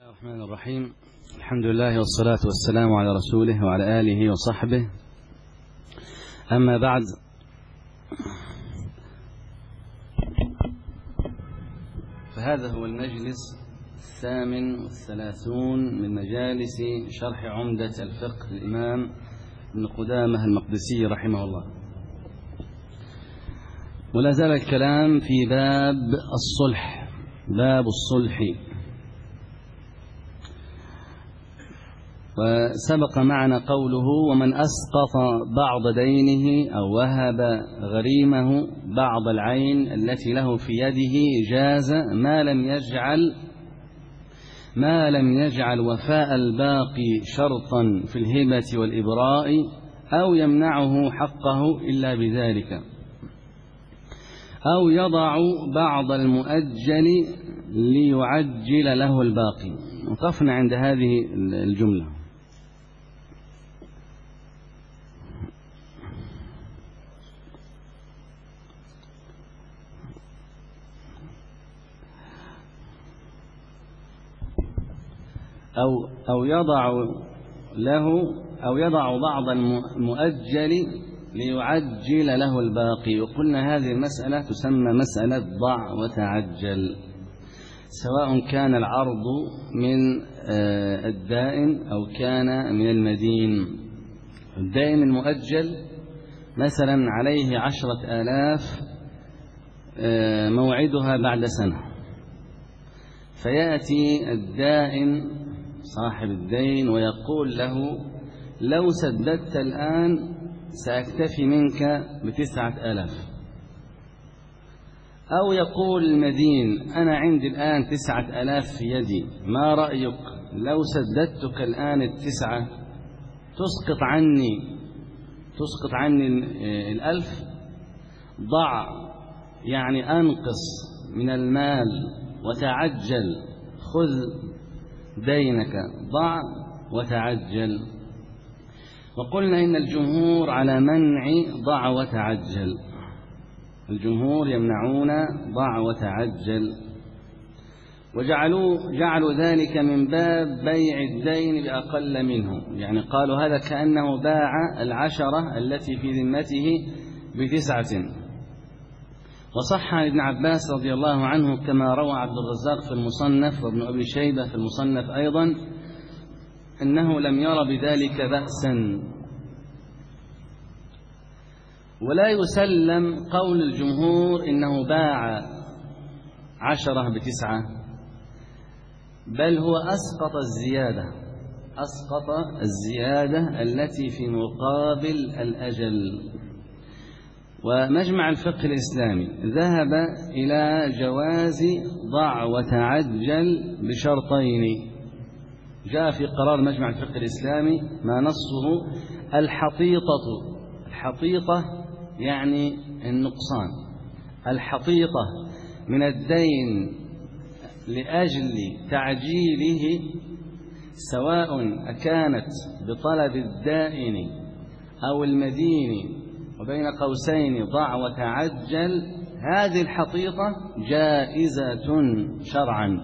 الرحمن الرحيم. الحمد لله والصلاة والسلام على رسوله وعلى آله وصحبه. أما بعد، فهذا هو المجلس 38 من مجالس شرح عمدة الفقه للإمام ابن قدامة المقدسي رحمه الله. ولا زال الكلام في باب الصلح، باب الصلح. وسبق معنا قوله: ومن أسقط بعض دينه أو وهب غريمه بعض العين التي له في يده جاز ما لم يجعل وفاء الباقي شرطا في الهبة والإبراء أو يمنعه حقه إلا بذلك، أو يضع بعض المؤجل ليعجل له الباقي. وقفنا عند هذه الجملة. أو يضع بعض المؤجل ليعجل له الباقي. وقلنا هذه المسألة تسمى مسألة ضع وتعجل، سواء كان العرض من الدائن أو كان من المدين. الدائن المؤجل مثلا عليه 10,000 موعدها بعد سنة، فيأتي الدائن صاحب الدين ويقول له: لو سددت الآن سأكتفي منك ب9,000. أو يقول المدين: أنا عندي الآن 9,000 في يدي، ما رأيك لو سددتك الآن 9 تسقط عني 1,000؟ ضع يعني أنقص من المال وتعجل، خذ دينك، ضع وتعجل. وقلنا إن الجمهور على منع ضع وتعجل، الجمهور يمنعون ضع وتعجل، جعلوا ذلك من باب بيع الدين بأقل منه. يعني قالوا هذا كأنه باع 10 التي في ذمته ب9. وصح عن ابن عباس رضي الله عنه كما روى عبد الرزاق في المصنف وابن أبي شيبة في المصنف أيضا أنه لم ير بذلك بأسا. ولا يسلم قول الجمهور إنه باع 10 ب9، بل هو أسقط الزيادة التي في مقابل الأجل. ومجمع الفقه الإسلامي ذهب إلى جواز ضع وتعجل بشرطين. جاء في قرار مجمع الفقه الإسلامي ما نصه: الحطيطة يعني النقصان، الحطيطة من الدين لأجل تعجيله، سواء كانت بطلب الدائن أو المدين وبين قوسين ضع وتعجل، هذه الحطيطة جائزة شرعا،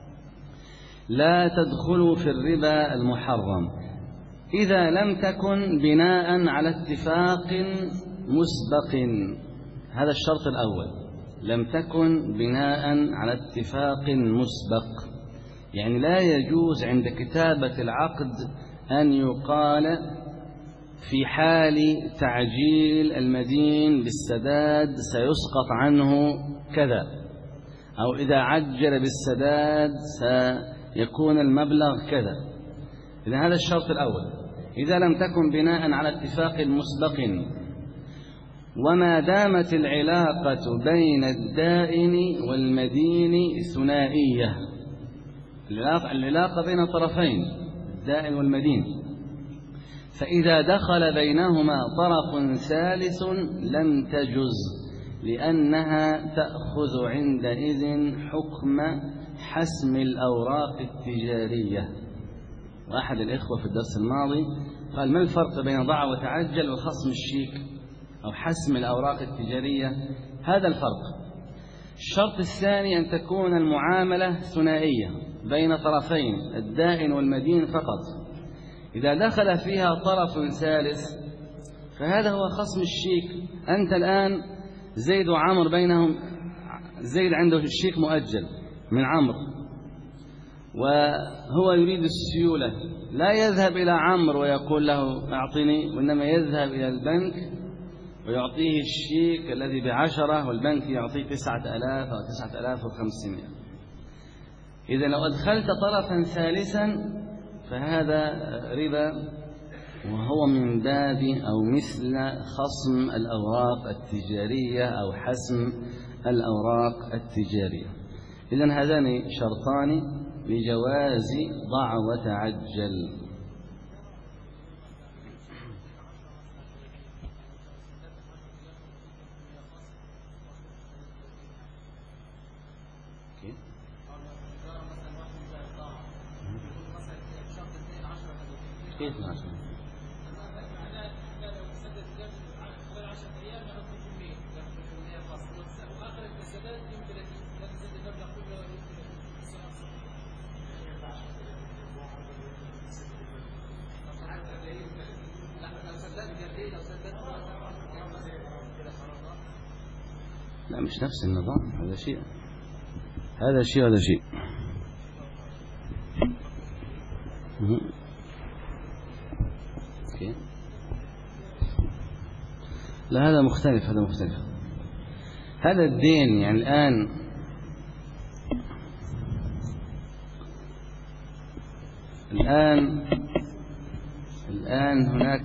لا تدخل في الربا المحرم إذا لم تكن بناء على اتفاق مسبق. هذا الشرط الأول، لم تكن بناء على اتفاق مسبق. يعني لا يجوز عند كتابة العقد أن يقال في حال تعجيل المدين بالسداد سيسقط عنه كذا، أو إذا عجل بالسداد سيكون المبلغ كذا. إذا هذا الشرط الأول، إذا لم تكن بناء على اتفاق مسبق. وما دامت العلاقة بين الدائن والمدين ثنائية، العلاقة بين طرفين الدائن والمدين، فإذا دخل بينهما طرف ثالث لم تجز، لأنها تأخذ عندئذ حكم حسم الأوراق التجارية. وأحد الإخوة في الدرس الماضي قال: ما الفرق بين ضع وتعجل وخصم الشيك أو حسم الأوراق التجارية؟ هذا الفرق. الشرط الثاني أن تكون المعاملة ثنائية بين طرفين، الدائن والمدين فقط. إذا دخل فيها طرف ثالث فهذا هو خصم الشيك. أنت الآن زيد وعمر بينهم، زيد عنده الشيك مؤجل من عمرو وهو يريد السيولة، لا يذهب إلى عمرو ويقول له أعطني، وإنما يذهب إلى البنك ويعطيه الشيك الذي ب10 والبنك يعطيه 9000 أو 9500. إذا لو أدخلت طرفا ثالثا فهذا ربا، وهو من باب أو مثل خصم الأوراق التجارية أو حسم الأوراق التجارية. إذن هذان شرطان لجواز ضع وتعجل. كيف مثلا؟ لا مش نفس النظام، هذا شيء هذا شيء هذا شيء. لا هذا مختلف، هذا مختلف. هذا الدين يعني الآن هناك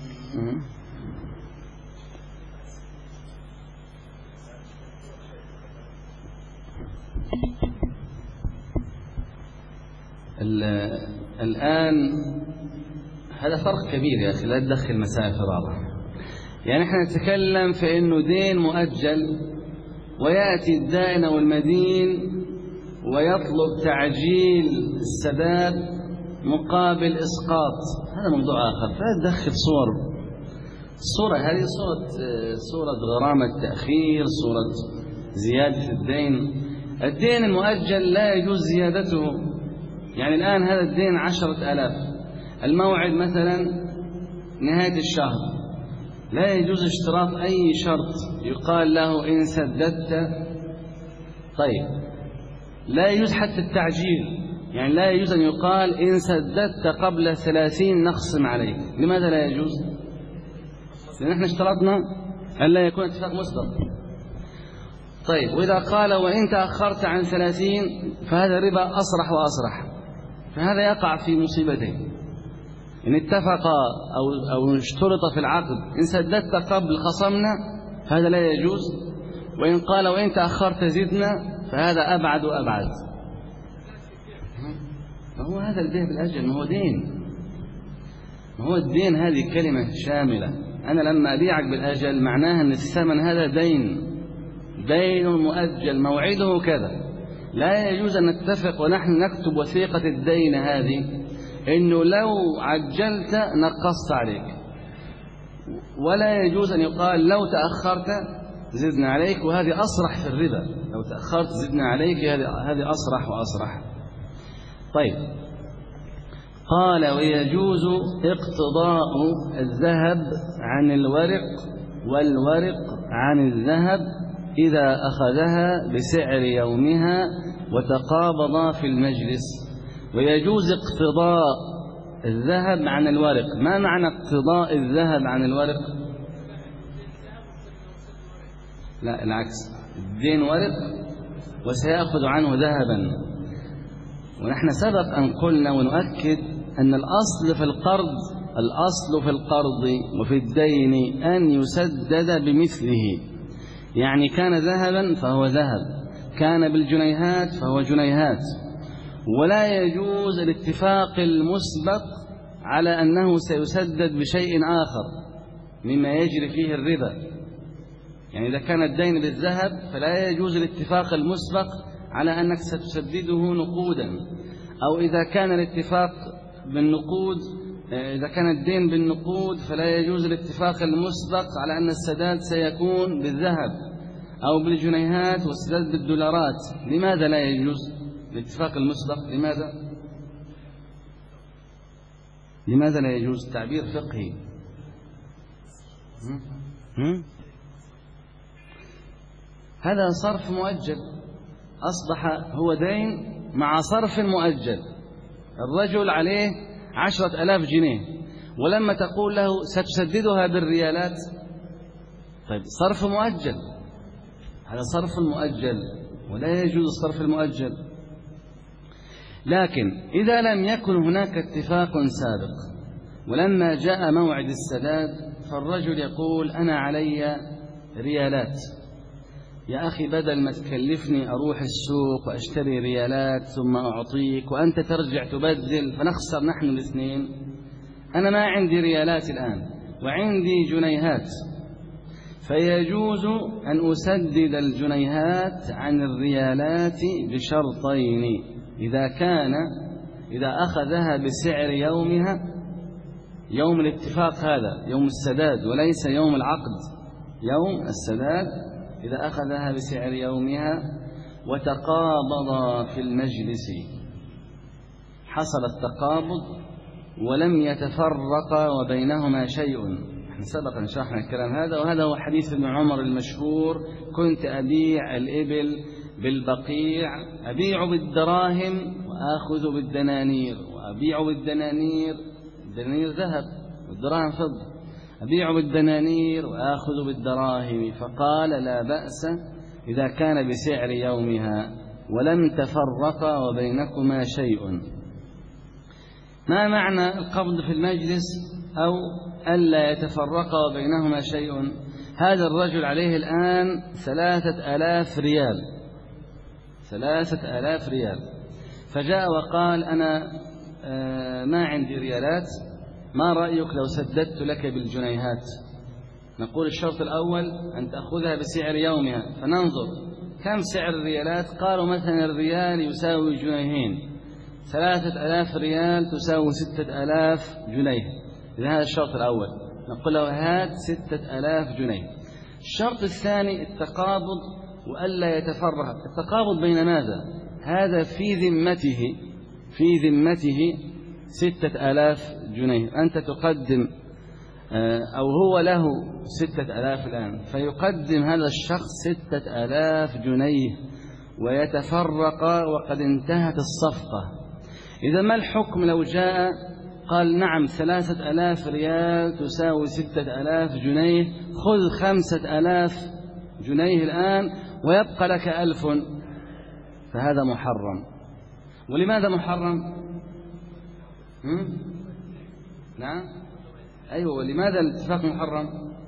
الآن هذا فرق كبير يا أخي، لا تدخل مسائل في بعضها. يعني احنا نتكلم في انه دين مؤجل ويأتي الدائن والمدين ويطلب تعجيل السداد مقابل إسقاط، هذا موضوع آخر. فلا تدخل صورة هذه صورة غرامة التأخير، صورة زيادة الدين المؤجل لا يجوز زيادته. يعني الآن هذا الدين 10,000، الموعد مثلا نهاية الشهر، لا يجوز اشتراط أي شرط يقال له إن سددت. طيب لا يجوز حتى التعجيل، يعني لا يجوز أن يقال إن سددت قبل 30 نخصم عليك. لماذا لا يجوز؟ لأن احنا اشترطنا أن لا يكون اتفاق مسبق. طيب وإذا قال وإن تأخرت عن 30 فهذا ربا أصرح وأصرح، فهذا يقع في مصيبتين: إن اتفق أو اشترط في العقد إن سددت قبل خصمنا فهذا لا يجوز، وإن قال وإن تأخرت زدنا فهذا أبعد وأبعد. ما هو هذا البيع بالأجل، ما هو دين، ما هو الدين هذه كلمة شاملة. أنا لما أبيعك بالأجل معناها أن الثمن هذا دين مؤجل موعده كذا. لا يجوز أن نتفق ونحن نكتب وثيقة الدين هذه إنه لو عجلت نقصت عليك، ولا يجوز أن يقال لو تأخرت زدنا عليك، وهذه أصرح في الربا. لو تأخرت زدنا عليك، هذه أصرح وأصرح. طيب قال ويجوز اقتضاء الذهب عن الورق والورق عن الذهب إذا أخذها بسعر يومها وتقابضا في المجلس. ويجوز اقتضاء الذهب عن الورق. ما معنى اقتضاء الذهب عن الورق؟ لا العكس، الدين ورق وسيأخذ عنه ذهبا. ونحن سبق أن قلنا ونؤكد أن الأصل في القرض وفي الدين أن يسدد بمثله. يعني كان ذهبا فهو ذهب، كان بالجنيهات فهو جنيهات. ولا يجوز الاتفاق المسبق على أنه سيسدد بشيء آخر مما يجري فيه الربا. يعني إذا كان الدين بالذهب فلا يجوز الاتفاق المسبق على أنك ستسدده نقودا، أو إذا كان الاتفاق بالنقود، إذا كان الدين بالنقود فلا يجوز الاتفاق المسبق على أن السداد سيكون بالذهب، أو بالجنيهات والسداد بالدولارات، لماذا لا يجوز الاتفاق المسبق؟ لماذا لا يجوز؟ تعبير فقهي. هذا صرف مؤجل، أصبح هو دين مع صرف مؤجل. الرجل عليه 10,000 جنيه، ولما تقول له ستسددها بالريالات، طيب صرف مؤجل، هذا صرف مؤجل ولا يجوز الصرف المؤجل. لكن إذا لم يكن هناك اتفاق سابق ولما جاء موعد السداد فالرجل يقول أنا علي ريالات، يا أخي بدل ما تكلفني أروح السوق وأشتري ريالات ثم أعطيك وأنت ترجع تبدل فنخسر نحن الاثنين، أنا ما عندي ريالات الآن وعندي جنيهات، فيجوز أن أسدد الجنيهات عن الريالات بشرطين. إذا أخذها بسعر يومها، يوم الاتفاق هذا يوم السداد وليس يوم العقد، يوم السداد، إذا أخذها بسعر يومها وتقابضا في المجلس، حصل التقابض ولم يتفرقا وبينهما شيء. احنا سبق شرحنا الكلام هذا، وهذا هو حديث ابن عمر المشهور: كنت أبيع الإبل بالبقيع، أبيع بالدراهم وآخذ بالدنانير، وأبيع بالدنانير، الدنانير ذهب والدراهم فضة، أبيع بالدنانير وآخذ بالدراهم، فقال لا بأس إذا كان بسعر يومها ولم تفرقا وبينكما شيء. ما معنى القبض في المجلس أو ألا يتفرقا وبينهما شيء؟ هذا الرجل عليه الآن 3,000 ريال، 3,000 ريال، فجاء وقال أنا ما عندي ريالات، ما رأيك لو سددت لك بالجنيهات؟ نقول الشرط الأول أن تأخذها بسعر يومها، فننظر كم سعر الريالات. قالوا مثلا الريال يساوي جنيهين، 3,000 ريال تساوي 6,000 جنيه، إذا هذا الشرط الأول، نقول له هات 6,000 جنيه. الشرط الثاني التقابض وألا يتفرق. التقابض بين ماذا؟ هذا في ذمته 6,000 جنيه، أنت تقدم أو هو له 6,000 الآن، فيقدم هذا الشخص 6,000 جنيه ويتفرق وقد انتهت الصفقة. إذا ما الحكم لو جاء قال نعم 3,000 ريال تساوي 6,000 جنيه، خذ 5,000 جنيه الآن ويبقى لك 1,000، فهذا محرم. ولماذا محرم؟ نعم أيوة، ولماذا الاتفاق محرم؟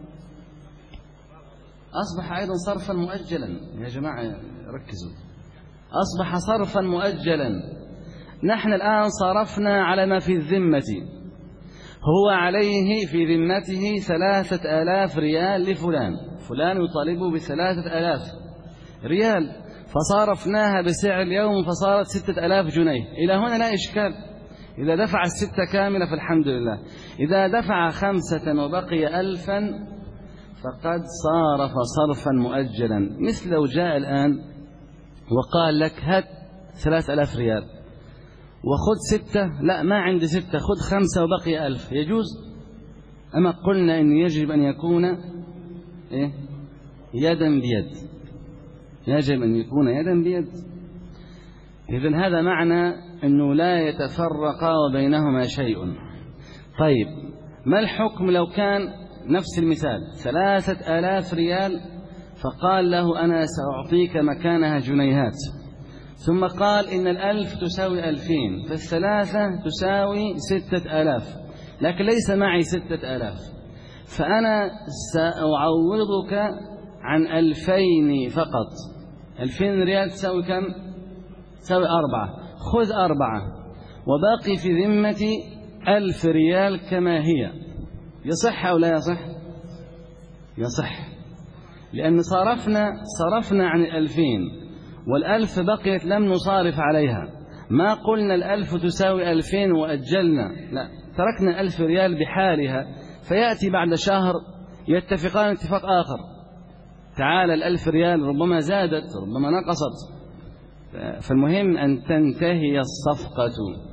أصبح أيضا صرفا مؤجلا. يا جماعة ركزوا، أصبح صرفا مؤجلا. نحن الآن صرفنا على ما في الذمة، هو عليه في ذمته 3,000 ريال لفلان، فلان يطالبه ب3,000 ريال، فصارفناها بسعر اليوم فصارت 6,000 جنيه. إلى هنا لا إشكال، إذا دفع 6 كاملة فالحمد لله. إذا دفع 5 وبقي 1,000 فقد صارف صرفا مؤجلا. مثل لو جاء الآن وقال لك هات 3,000 ريال وخذ 6، لا ما عندي 6، خذ 5 وبقي 1,000، يجوز؟ أما قلنا إن يجب أن يكون يدا بيد، يجب أن يكون يدا بيد. إذن هذا معنى أنه لا يتفرق وبينهما شيء. طيب ما الحكم لو كان نفس المثال 3,000 ريال فقال له أنا سأعطيك مكانها جنيهات، ثم قال إن 1,000 تساوي 2,000، فالثلاثة تساوي 6,000، لكن ليس معي 6,000، فأنا سأعوضك عن 2,000 فقط. 2,000 ريال تساوي كم؟ تساوي 4، خذ 4 وباقي في ذمتي 1,000 ريال كما هي. يصح أو لا يصح؟ يصح، لأن صرفنا عن 2,000 وال1,000 بقيت لم نصارف عليها، ما قلنا 1,000 تساوي 2,000 وأجلنا، لا، تركنا 1,000 ريال بحالها، فيأتي بعد شهر يتفقان اتفاق آخر، تعالى 1000 ريال ربما زادت ربما نقصت، فالمهم أن تنتهي الصفقة.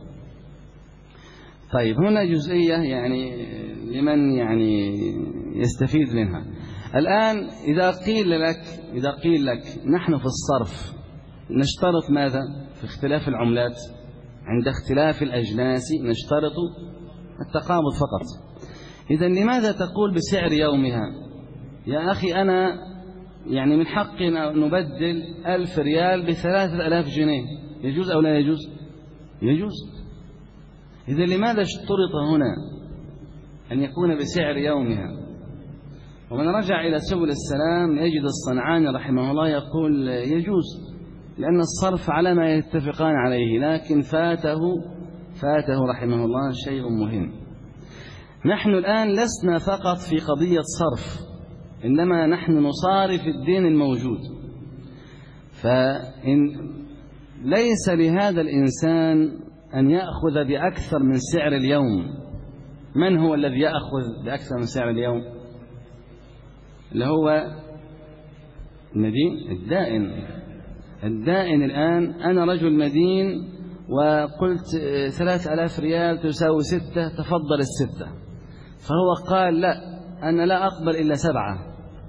طيب هنا جزئية يعني لمن يعني يستفيد منها. الآن إذا قيل لك نحن في الصرف نشترط ماذا؟ في اختلاف العملات عند اختلاف الأجناس نشترط التقابض فقط. إذن لماذا تقول بسعر يومها؟ يا أخي أنا يعني من حقنا نبدل 1000 ريال ب3000 جنيه، يجوز أو لا يجوز؟ يجوز. إذن لماذا اشترط هنا أن يكون بسعر يومها؟ ومن رجع إلى سبل السلام يجد الصنعاني رحمه الله يقول يجوز، لأن الصرف على ما يتفقان عليه، لكن فاته رحمه الله شيء مهم. نحن الآن لسنا فقط في قضية صرف، إنما نحن نصارف الدين الموجود. ليس لهذا الإنسان أن يأخذ بأكثر من سعر اليوم. من هو الذي يأخذ بأكثر من سعر اليوم؟ اللي هو المدين الدائن. الآن أنا رجل مدين وقلت 3000 ريال تساوي 6، تفضل 6، فهو قال لا أنا لا أقبل إلا 7،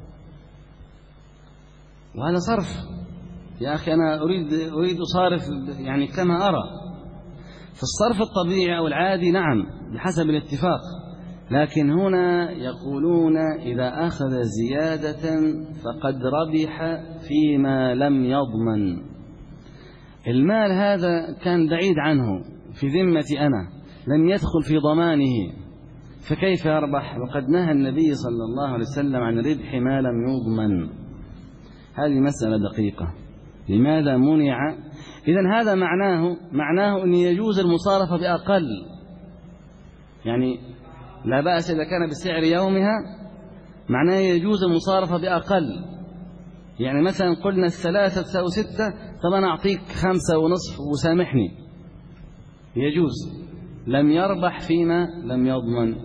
وهذا صرف. يا أخي أنا أريد أصارف يعني كما أرى. في الصرف الطبيعي أو العادي نعم بحسب الاتفاق، لكن هنا يقولون إذا أخذ زيادة فقد ربح فيما لم يضمن. المال هذا كان بعيد عنه في ذمتي أنا، لم يدخل في ضمانه، فكيف يربح؟ وقد نهى النبي صلى الله عليه وسلم عن ربح ما لم يضمن. هذه مسألة دقيقة. لماذا منع؟ إذن هذا معناه أن يجوز المصارفة بأقل، يعني لا بأس إذا كان بسعر يومها، معناه يجوز المصارفة بأقل. يعني مثلا قلنا 3 تساوي 6، طب أنا أعطيك 5.5 وسامحني، يجوز. لم يربح فيما لم يضمن.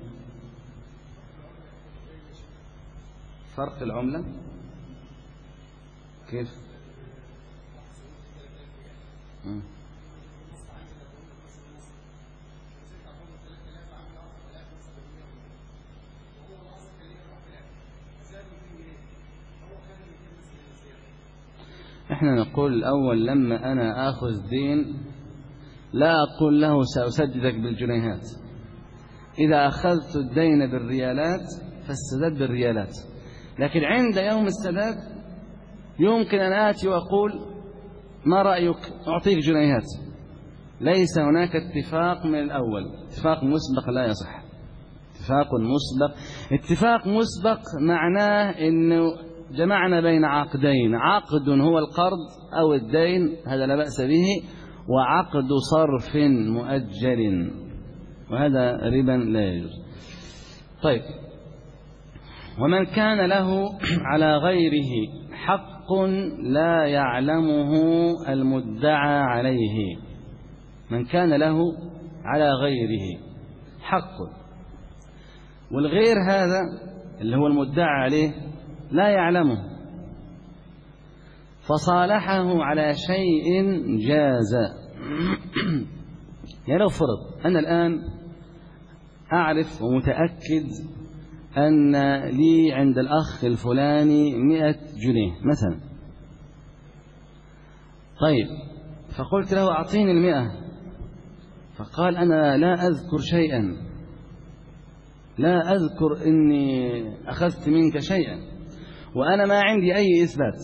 فرق العملة كيف؟ احنا نقول الأول لما أنا آخذ دين لا أقول له سأسددك بالجنيهات. إذا أخذت الدين بالريالات فاستدد بالريالات، لكن عند يوم السداد يمكن أن آتي وأقول ما رأيك أعطيك جنيهات. ليس هناك اتفاق من الأول. اتفاق مسبق لا يصح. اتفاق مسبق معناه أنه جمعنا بين عقدين، عقد هو القرض أو الدين، هذا لا بأس به، وعقد صرف مؤجل، وهذا ربا لا يجوز. طيب، ومن كان له على غيره حق لا يعلمه المدعى عليه. من كان له على غيره حق، والغير هذا اللي هو المدعى عليه لا يعلمه، فصالحه على شيء جاز. يعني لو فرض أنا الآن أعرف ومتأكد أن لي عند الأخ الفلاني 100 جنيه مثلا، طيب فقلت له أعطيني 100، فقال أنا لا أذكر شيئا، لا أذكر إني أخذت منك شيئا، وأنا ما عندي أي إثبات.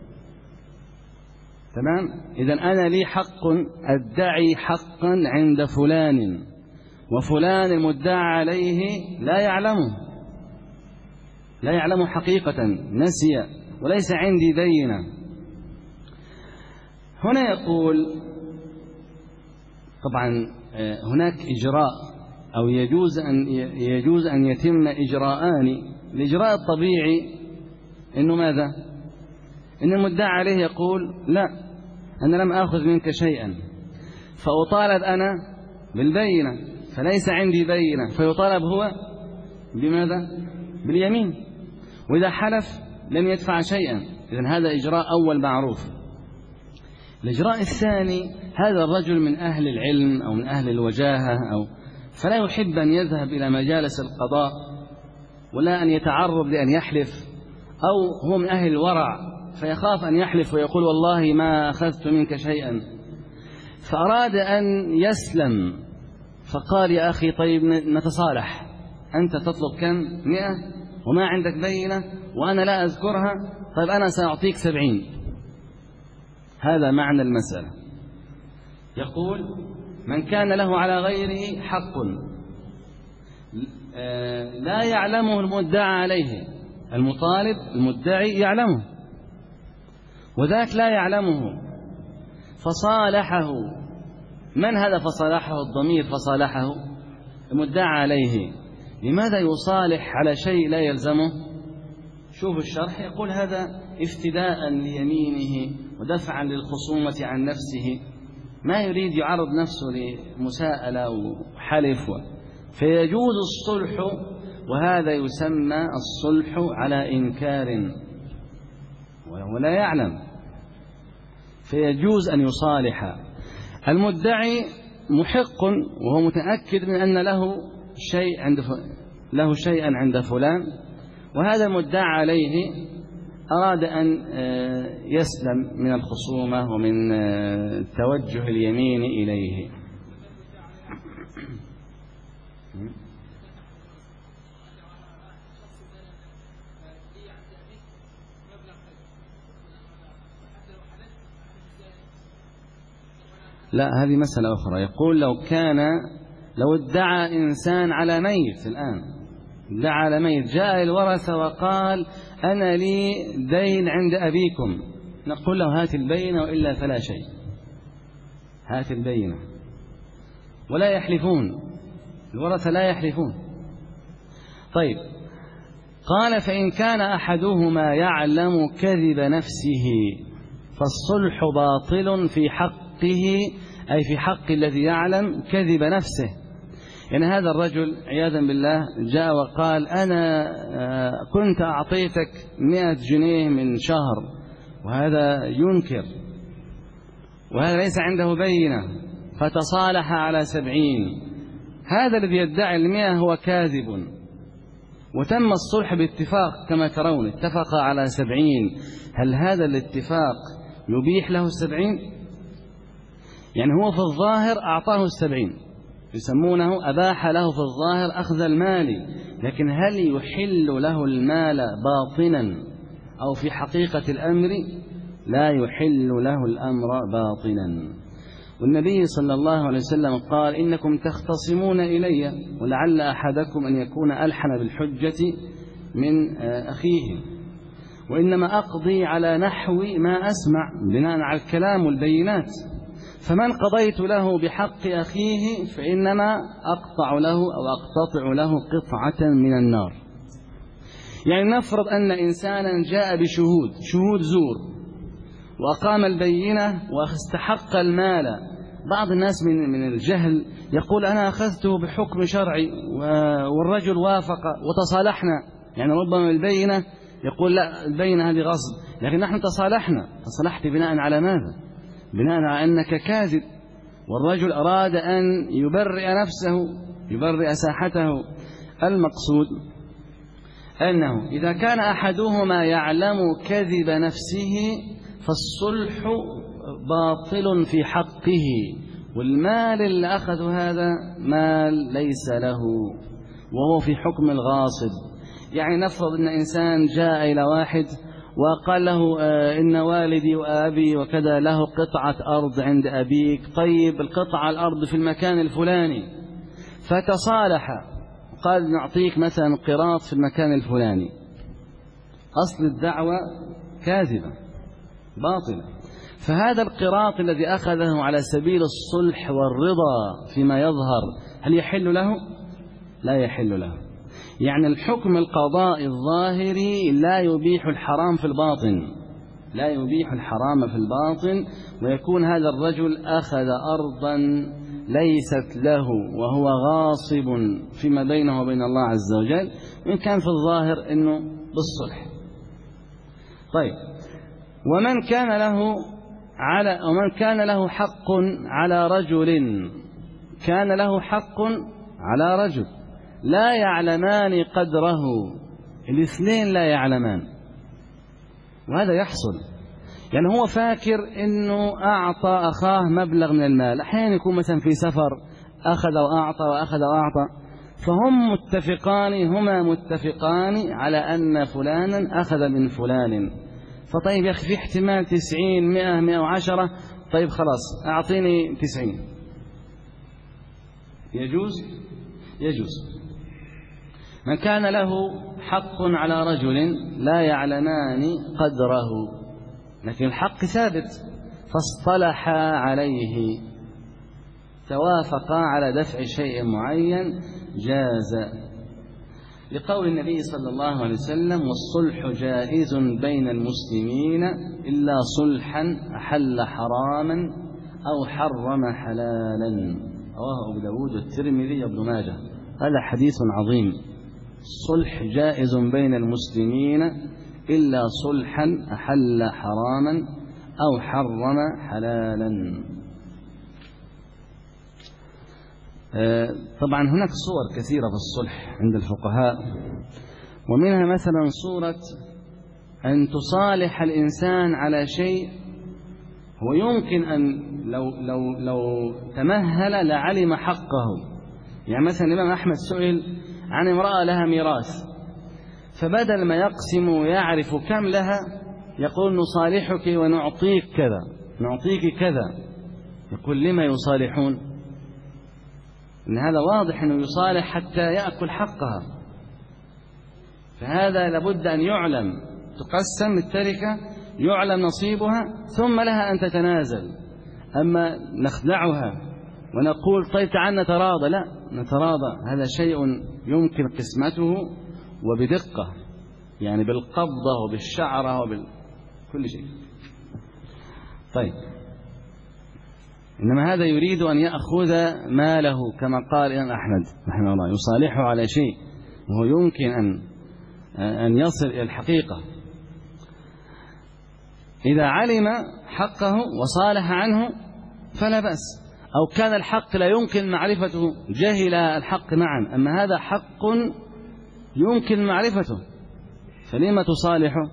تمام؟ إذن أنا لي حق، أدعي حقا عند فلان، وفلان المدعى عليه لا يعلمه حقيقة، نسي وليس عندي دينة. هنا يقول طبعا هناك إجراء، أو يجوز أن يتم إجراءان. الإجراء الطبيعي إنه ماذا؟ إن المدعى عليه يقول لا أنا لم أخذ منك شيئا، فأطالب أنا بالبينة، فليس عندي بينة، فيطالب هو بماذا؟ باليمين. وإذا حلف لم يدفع شيئا. إذن هذا إجراء أول معروف. الإجراء الثاني، هذا الرجل من أهل العلم أو من أهل الوجاهة فلا يحب أن يذهب إلى مجالس القضاء ولا أن يتعرض لأن يحلف، أو هو من أهل الورع فيخاف أن يحلف ويقول والله ما أخذت منك شيئا، فأراد أن يسلم، فقال يا أخي طيب نتصالح، أنت تطلب كم؟ 100 وما عندك بينة وأنا لا أذكرها، طيب أنا سأعطيك 70. هذا معنى المسألة. يقول من كان له على غيره حق لا يعلمه المدعى عليه، المطالب المدعي يعلمه وذاك لا يعلمه، فصالحه. من هذا فصالحه؟ الضمير فصالحه المدعى عليه. لماذا يصالح على شيء لا يلزمه؟ شوف الشرح، يقول هذا افتداء ليمينه ودفعا للخصومة عن نفسه، ما يريد يعرض نفسه لمساءلة وحلف، فيجوز الصلح، وهذا يسمى الصلح على إنكار وهو لا يعلم، فيجوز أن يصالح. المدعي محق وهو متأكد من أن له شيئا عند فلان، وهذا المدعى عليه أراد أن يسلم من الخصومة ومن توجه اليمين إليه. لا، هذه مسألة أخرى. يقول لو ادعى إنسان على ميت، الآن ادعى على ميت، جاء الورثة وقال أنا لي دين عند أبيكم، نقول له هات البينة وإلا فلا شيء، هات البينة، ولا يحلفون، الورثة لا يحلفون. طيب، قال فإن كان أحدهما يعلم كذب نفسه فالصلح باطل في حقه، أي في حق الذي يعلم كذب نفسه. يعني هذا الرجل عياذا بالله جاء وقال أنا كنت أعطيتك 100 جنيه من شهر، وهذا ينكر وهذا ليس عنده بينة، فتصالح على 70. هذا الذي يدعي 100 هو كاذب، وتم الصلح باتفاق كما ترون، اتفق على 70. هل هذا الاتفاق يبيح له 70؟ يعني هو في الظاهر أعطاه 70، يسمونه أباح له في الظاهر أخذ المال، لكن هل يحل له المال باطنا أو في حقيقة الأمر؟ لا يحل له الأمر باطنا. والنبي صلى الله عليه وسلم قال إنكم تختصمون إلي ولعل أحدكم أن يكون ألحن بالحجة من أخيه، وإنما أقضي على نحو ما أسمع بناء على الكلام والبينات، فمن قضيت له بحق أخيه فإنما أقطع له أو أقتطع له قطعة من النار. يعني نفرض أن إنسانا جاء شهود زور وأقام البينة واستحق المال. بعض الناس من الجهل يقول أنا أخذته بحكم شرعي والرجل وافق وتصالحنا، يعني ربما البينة يقول لا، البينة هذه غصب، لكن نحن تصالحنا. تصالحت بناء على ماذا؟ بناء على أنك كاذب، والرجل أراد أن يبرئ نفسه، يبرئ ساحته. المقصود أنه إذا كان أحدهما يعلم كذب نفسه فالصلح باطل في حقه، والمال اللي أخذ هذا مال ليس له وهو في حكم الغاصب. يعني نفرض أن إنسان جاء إلى واحد وقال له إن والدي وأبي وكذا له قطعة أرض عند أبيك، طيب القطعة الأرض في المكان الفلاني، فتصالح قال نعطيك مثلا قراط في المكان الفلاني. أصل الدعوة كاذبة باطلة، فهذا القراط الذي أخذه على سبيل الصلح والرضا فيما يظهر هل يحل له؟ لا يحل له. يعني الحكم القضاء الظاهري لا يبيح الحرام في الباطن، لا يبيح الحرام في الباطن، ويكون هذا الرجل أخذ أرضا ليست له وهو غاصب فيما بينه وبين الله عز وجل، وإن كان في الظاهر أنه بالصلح. طيب، ومن كان له حق على رجل، كان له حق على رجل لا يعلمان قدره، الاثنين لا يعلمان، وهذا يحصل. يعني هو فاكر أنه أعطى أخاه مبلغ من المال، أحيانا يكون مثلا في سفر أخذ وأعطى وأخذ وأعطى، هما متفقان على أن فلانا أخذ من فلان. فطيب يا أخي في احتمال 90 100 110، طيب خلاص أعطيني 90. يجوز. من كان له حق على رجل لا يعلمان قدره، لكن الحق ثابت، فاصطلحا عليه، توافقا على دفع شيء معين، جاز، لقول النبي صلى الله عليه وسلم: والصلح جائز بين المسلمين إلا صلحا أحل حراما أو حرم حلالا. رواه أبو داود والترمذي وابن ماجه. هذا حديث عظيم. الصلح جائز بين المسلمين إلا صلحا أحل حراما أو حرم حلالا. طبعا هناك صور كثيرة في الصلح عند الفقهاء، ومنها مثلا صورة أن تصالح الإنسان على شيء هو يمكن أن لو تمهل لعلم حقه. يعني مثلا الإمام أحمد سئل عن امرأة لها ميراث، فبدل ما يقسم ويعرف كم لها يقول: نصالحك ونعطيك كذا، نعطيك كذا. يقول: لما يصالحون؟ إن هذا واضح أنه يصالح حتى يأكل حقها، فهذا لابد أن يعلم. تقسم التركة، يعلم نصيبها، ثم لها أن تتنازل. أما نخدعها ونقول: طيب تعال نتراضى، لا نتراضى، هذا شيء يمكن قسمته وبدقة، يعني بالقبضة وبالشعرة وبكل شيء. طيب، إنما هذا يريد أن يأخذ ماله كما قال الإمام أحمد رحمه الله، يصالحه على شيء وهو يمكن أن يصل إلى الحقيقة. إذا علم حقه وصالح عنه فلا بأس، أو كان الحق لا يمكن معرفته، جهل الحق معا، أما هذا حق يمكن معرفته، فلما تصالحه؟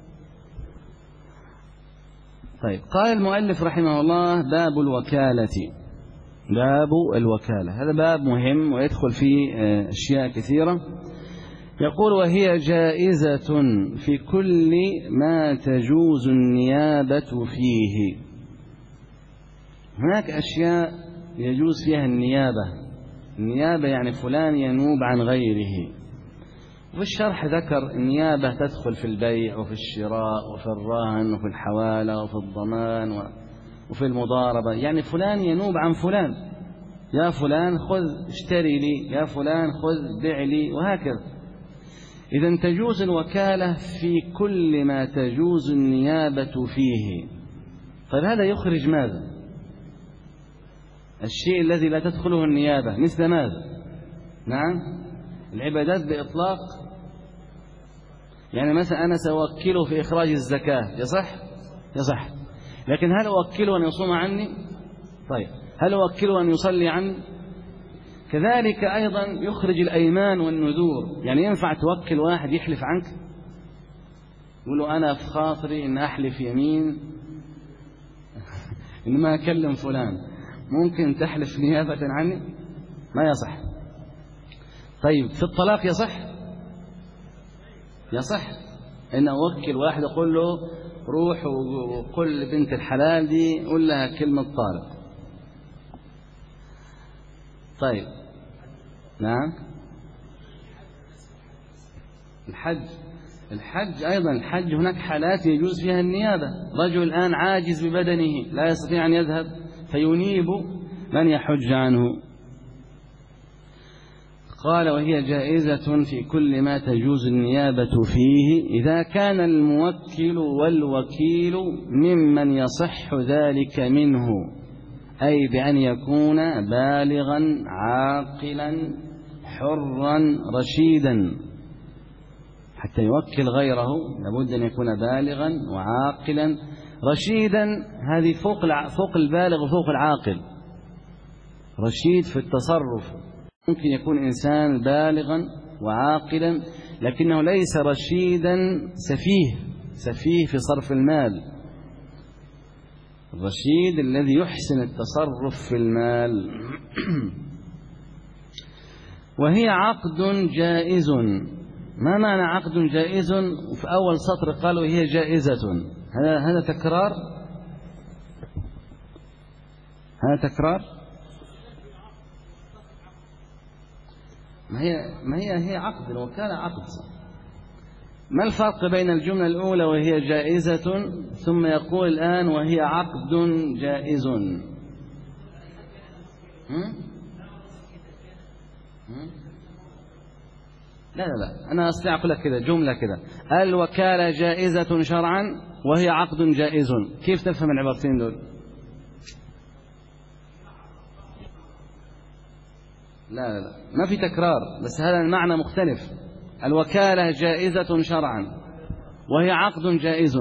طيب، قال المؤلف رحمه الله: باب الوكالة. باب الوكالة هذا باب مهم ويدخل فيه أشياء كثيرة. يقول: وهي جائزة في كل ما تجوز النيابة فيه. هناك أشياء يجوز فيها النيابة يعني فلان ينوب عن غيره. وفي الشرح ذكر النيابة تدخل في البيع وفي الشراء وفي الرهن وفي الحوالة وفي الضمان وفي المضاربة. يعني فلان ينوب عن فلان: يا فلان خذ اشتري لي، يا فلان خذ بيع لي، وهكذا. إذن تجوز الوكالة في كل ما تجوز النيابة فيه. طيب، هذا يخرج ماذا؟ الشيء الذي لا تدخله النيابة مثل ماذا؟ نعم، العبادات بإطلاق. يعني مثلا أنا سأوكله في إخراج الزكاة، يصح. لكن هل أوكله أن يصوم عني؟ طيب، هل أوكله أن يصلي عني؟ كذلك أيضا يخرج الأيمان والنذور. يعني ينفع توكل واحد يحلف عنك، يقول له: أنا في خاطري إن أحلف يمين إن ما أكلم فلان، ممكن تحلف نيابة عني؟ ما يصح. طيب، في الطلاق يصح إن أوكل واحد أقول له: روح وقل لبنت الحلال دي قل لها كلمة طالق. طيب، نعم. الحج أيضا، الحج هناك حالات يجوز فيها النيابة. رجل الآن عاجز ببدنه لا يستطيع أن يذهب، فينيب من يحج عنه. قال: وهي جائزة في كل ما تجوز النيابة فيه إذا كان الموكل والوكيل ممن يصح ذلك منه، أي بأن يكون بالغا عاقلا حرا رشيدا، حتى يوكل غيره لابد أن يكون بالغا وعاقلا رشيدا. هذه فوق البالغ وفوق العاقل. رشيد في التصرف، ممكن يكون إنسان بالغا وعاقلا لكنه ليس رشيدا، سفيه في صرف المال. الرشيد الذي يحسن التصرف في المال. وهي عقد جائز. ما معنى عقد جائز؟ وفي أول سطر قالوا هي جائزة. هذا تكرار. ما هي عقد. الوكالة عقد. ما الفرق بين الجملة الأولى وهي جائزة ثم يقول الآن وهي عقد جائز؟ لا أنا أستطيع أقول لك كده جملة كده: الوكالة جائزة شرعا وهي عقد جائز. كيف تفهم العبارتين دول؟ لا ما في تكرار، بس هذا المعنى مختلف. الوكالة جائزة شرعا وهي عقد جائز.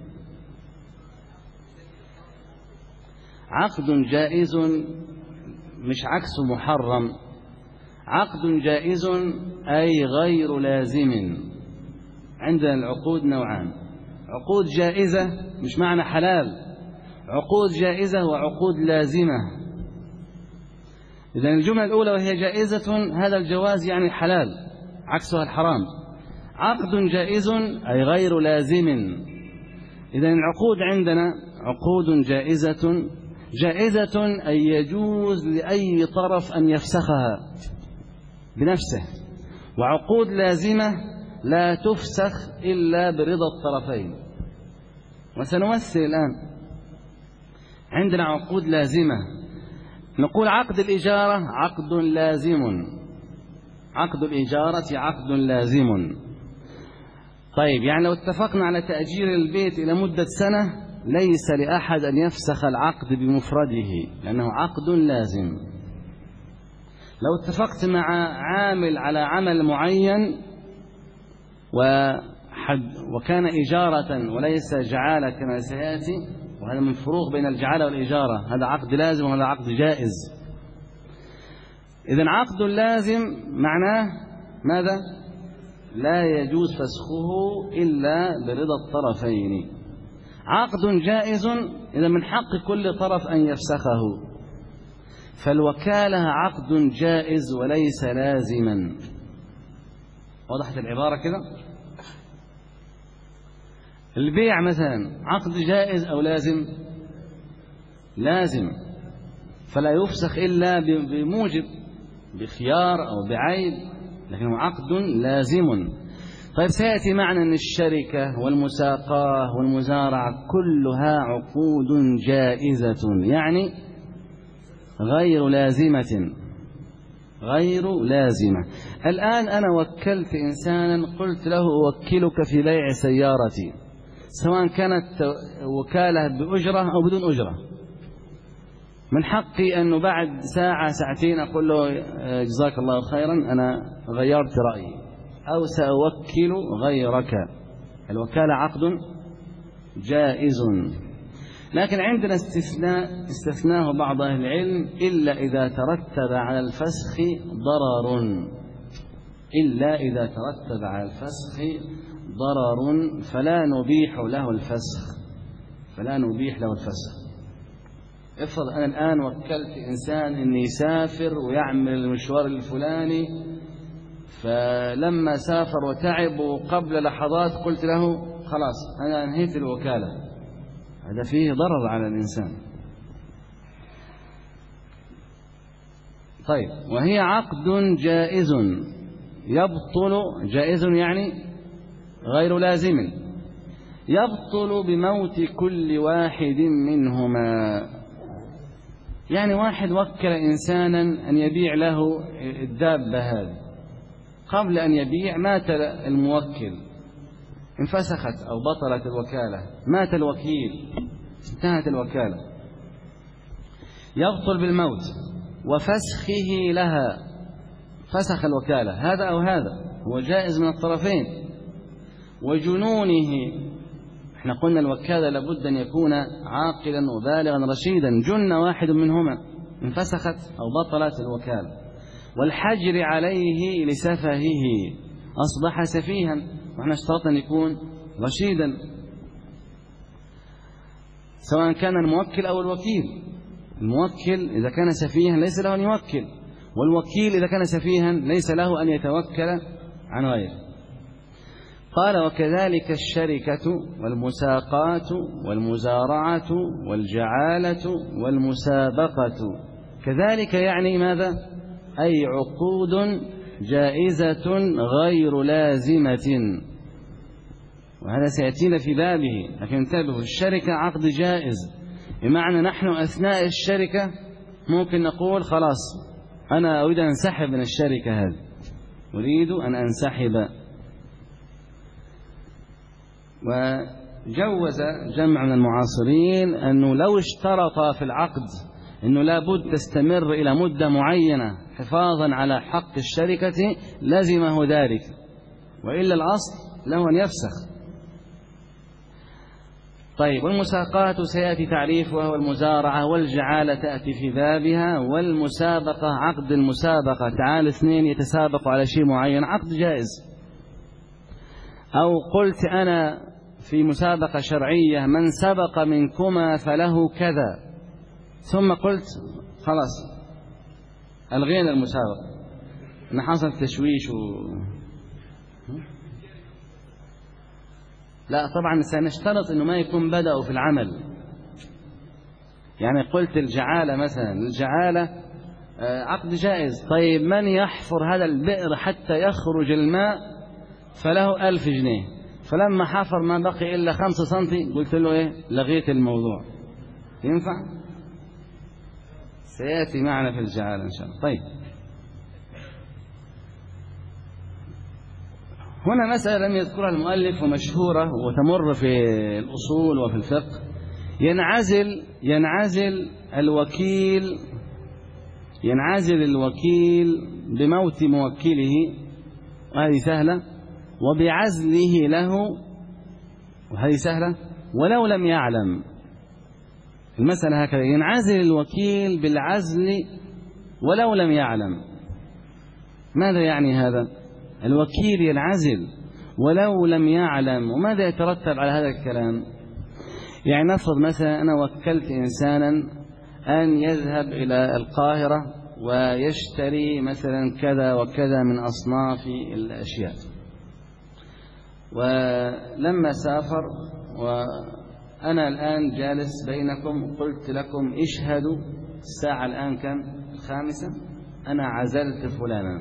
عقد جائز مش عكس محرم. عقد جائز أي غير لازم. عندنا العقود نوعان: عقود جائزة مش معنى حلال، عقود جائزة وعقود لازمة. إذن الجملة الأولى وهي جائزة هذا الجواز يعني حلال، عكسها الحرام. عقد جائز أي غير لازم. إذن العقود عندنا عقود جائزة أي يجوز لأي طرف أن يفسخها بنفسه، وعقود لازمة لا تفسخ إلا برضا الطرفين. وسنمثل الآن. عندنا عقود لازمة، نقول عقد الإجارة عقد لازم. عقد الإجارة عقد لازم. طيب يعني لو اتفقنا على تأجير البيت إلى مدة سنة ليس لأحد أن يفسخ العقد بمفرده لأنه عقد لازم. لو اتفقت مع عامل على عمل معين وكان إجارة وليس جعالة كما سيأتي، وهذا من فروق بين الجعالة والإجارة، هذا عقد لازم وهذا عقد جائز. إذن عقد لازم معناه ماذا؟ لا يجوز فسخه إلا برضا الطرفين. عقد جائز إذا من حق كل طرف أن يفسخه. فالوكالة عقد جائز وليس لازما. وضحت العبارة كده؟ البيع مثلا عقد جائز أو لازم؟ لازم، فلا يفسخ إلا بموجب، بخيار أو بعيب، لكنه عقد لازم. طيب سيأتي معنا أن الشركة والمساقاة والمزارعة كلها عقود جائزة، يعني غير لازمة. الآن أنا وكلت إنسانا قلت له أوكلك في بيع سيارتي، سواء كانت وكالة بأجرة أو بدون أجرة. من حقي أنه بعد ساعة ساعتين أقول له جزاك الله خيرا أنا غيرت رأيي، أو سأوكل غيرك. الوكالة عقد جائز. لكن عندنا استثناه بعض أهل العلم: إلا إذا ترتب على الفسخ ضرر. إلا إذا ترتب على الفسخ ضرر فلا نبيح له الفسخ. افرض أنا الآن وكلت إنسان أن يسافر ويعمل المشوار الفلاني، فلما سافر وتعب وقبل لحظات قلت له خلاص أنا أنهيت الوكالة، هذا فيه ضرر على الإنسان. طيب وهي عقد جائز يبطل، جائز يعني غير لازم، يبطل بموت كل واحد منهما. يعني واحد وكل إنسانا أن يبيع له الدابة هذه، قبل أن يبيع مات الموكل، انفسخت أو بطلت الوكالة، مات الوكيل، انتهت الوكالة. يبطل بالموت وفسخه لها، فسخ الوكالة، هذا أو هذا هو جائز من الطرفين. وجنونه. احنا قلنا الوكالة لابد أن يكون عاقلا وبالغا رشيدا، جن واحد منهما انفسخت أو بطلت الوكالة. والحجر عليه لسفهه، أصبح سفيها، وإحنا اشترطنا أن يكون رشيدا، سواء كان الموكل أو الوكيل. الموكل إذا كان سفيها ليس له أن يوكل، والوكيل إذا كان سفيها ليس له أن يتوكل عن غيره. قال: وكذلك الشركة والمساقات والمزارعة والجعالة والمسابقة. كذلك يعني ماذا؟ أي عقود جائزة غير لازمة، وهذا سيأتينا في بابه. لكن انتبهوا، الشركة عقد جائز، بمعنى نحن أثناء الشركة ممكن نقول خلاص أنا أريد أن أنسحب من الشركة هذه، أريد أن أنسحب. وجوز جمع من المعاصرين أنه لو اشترط في العقد أنه لابد تستمر إلى مدة معينة حفاظا على حق الشركة لزمه ذلك، وإلا الأصل له أن يفسخ. طيب، والمساقات سيأتي تعريفها، والمزارعة والجعالة تأتي في بابها. والمسابقة عقد المسابقة، تعال اثنين يتسابقوا على شيء معين، عقد جائز. أو قلت أنا في مسابقة شرعية من سبق منكما فله كذا، ثم قلت خلاص ألغينا المسابقة، إن حصل تشويش لا طبعا سنشترط أنه ما يكون بدأوا في العمل. يعني قلت الجعالة مثلا، الجعالة عقد جائز، طيب من يحفر هذا البئر حتى يخرج الماء فله 1000 جنيه، فلما حفر ما بقي إلا 5 سنتي قلت له إيه؟ لغيت الموضوع. ينفع؟ سيأتي معنا في الجعالة إن شاء الله. طيب، هنا مسألة لم يذكرها المؤلف ومشهورة وتمر في الأصول وفي الفقه. ينعزل الوكيل بموت موكله، وهذه سهلة، وبعزله له، وهذه سهلة، ولو لم يعلم. المسألة هكذا، ينعزل الوكيل بالعزل ولو لم يعلم. ماذا يعني هذا؟ الوكيل ينعزل ولو لم يعلم، وماذا يترتب على هذا الكلام؟ يعني نفرض مثلا أنا وكلت إنسانا أن يذهب إلى القاهرة ويشتري مثلا كذا وكذا من أصناف الأشياء، ولما سافر وأنا الآن جالس بينكم قلت لكم اشهدوا، الساعة الآن كم؟ 5، أنا عزلت فلانا،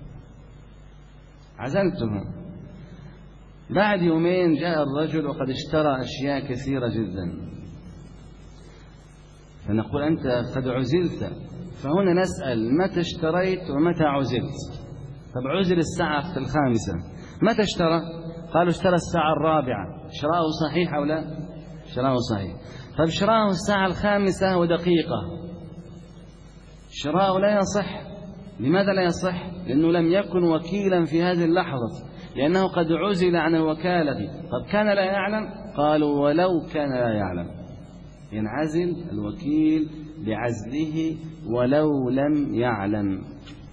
عزلته. بعد يومين جاء الرجل وقد اشترى أشياء كثيرة جدا، فنقول أنت قد عزلت. فهنا نسأل متى اشتريت ومتى عزلت؟ طب عزل الساعة 5، متى اشترى؟ قالوا اشترى الساعة 4. شراه صحيح أو لا؟ شراه صحيح. طب شراه الساعة 5:01، شراه لا يصح. لماذا لا يصح؟ لأنه لم يكن وكيلا في هذه اللحظة، لأنه قد عزل عن الوكالة. طب كان لا يعلم؟ قالوا ولو كان لا يعلم، ينعزل الوكيل بعزله ولو لم يعلم.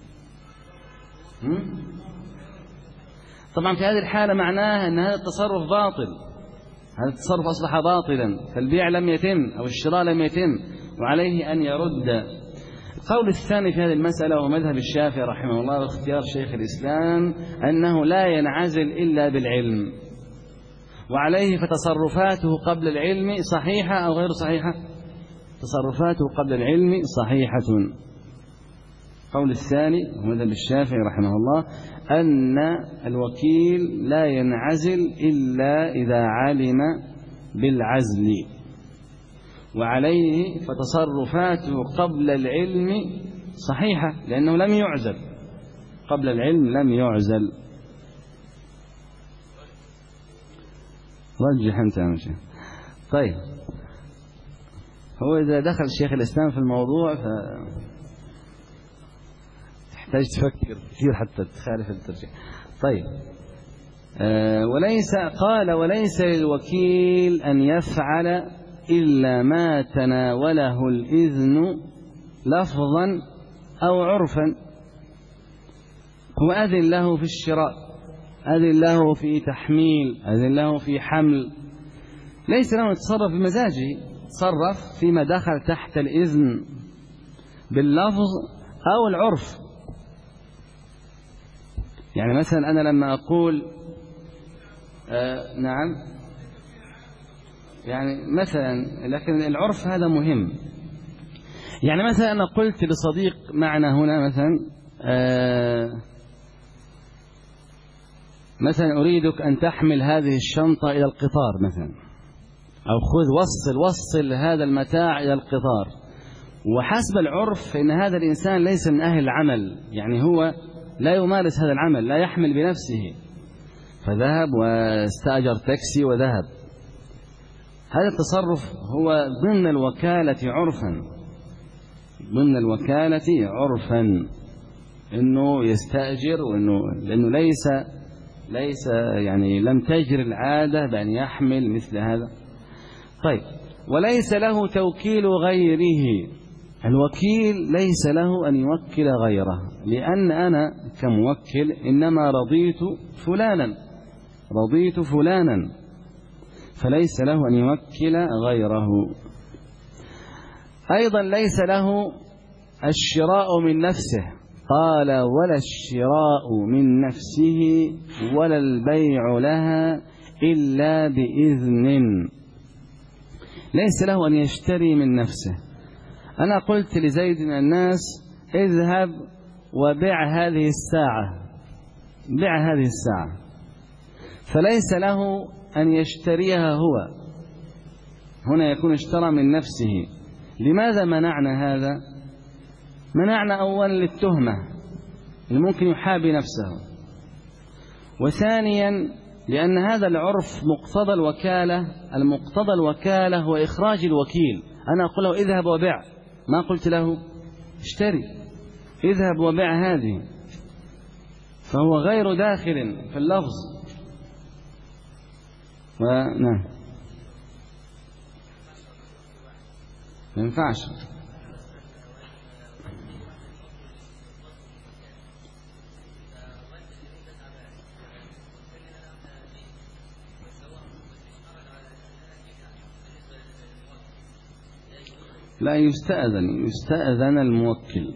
طبعا في هذه الحالة معناها أن هذا التصرف باطل، هذا التصرف أصبح باطلا، فالبيع لم يتم أو الشراء لم يتم، وعليه أن يرد. القول الثاني في هذه المسألة ومذهب الشافعي رحمه الله واختيار شيخ الإسلام أنه لا ينعزل إلا بالعلم، وعليه فتصرفاته قبل العلم صحيحة أو غير صحيحة؟ تصرفاته قبل العلم صحيحة. القول الثاني ومذهب الشافعي رحمه الله أن الوكيل لا ينعزل إلا إذا علم بالعزل، وعليه فتصرفاته قبل العلم صحيحة، لأنه لم يعزل قبل العلم، لم يعزل. رجح أنت يا شيخ. طيب، هو إذا دخل شيخ الإسلام في الموضوع تحتاج تفكر كثير حتى تخالف الترجيح. طيب، وليس للوكيل أن يفعل إلا ما تناوله الإذن لفظا أو عرفا. هو أذن له في الشراء، أذن له في تحميل، أذن له في حمل، ليس له يتصرف بمزاجه، تصرف فيما دخل تحت الإذن باللفظ أو العرف. يعني مثلا أنا لما أقول نعم، يعني مثلا، لكن العرف هذا مهم. يعني مثلا أنا قلت لصديق معنا هنا مثلا أريدك أن تحمل هذه الشنطة إلى القطار مثلا، أو خذ وصل هذا المتاع إلى القطار. وحسب العرف إن هذا الإنسان ليس من أهل العمل، يعني هو لا يمارس هذا العمل، لا يحمل بنفسه، فذهب واستأجر تاكسي وذهب. هذا التصرف هو ضمن الوكالة عرفا، ضمن الوكالة عرفا، إنه يستأجر، لأنه ليس يعني لم تجري العادة بأن يحمل مثل هذا. طيب، وليس له توكيل غيره. الوكيل ليس له أن يوكل غيره، لأن أنا كموكل إنما رضيت فلانا، فليس له أن يوكل غيره. أيضا ليس له الشراء من نفسه، قال ولا الشراء من نفسه ولا البيع لها إلا بإذن. ليس له أن يشتري من نفسه. أنا قلت لزيد من الناس اذهب وبع هذه الساعة، فليس له أن يشتريها هو، هنا يكون اشترى من نفسه. لماذا منعنا هذا؟ منعنا أولا للتهمة اللي ممكن يحابي نفسه، وثانيا لأن هذا العرف المقتضى الوكالة هو إخراج الوكيل. أنا أقول له اذهب وبع، ما قلت له اشتري، اذهب وبع هذه، فهو غير داخل في اللفظ. ونعم، ما ينفعش. لا يستأذن الموكل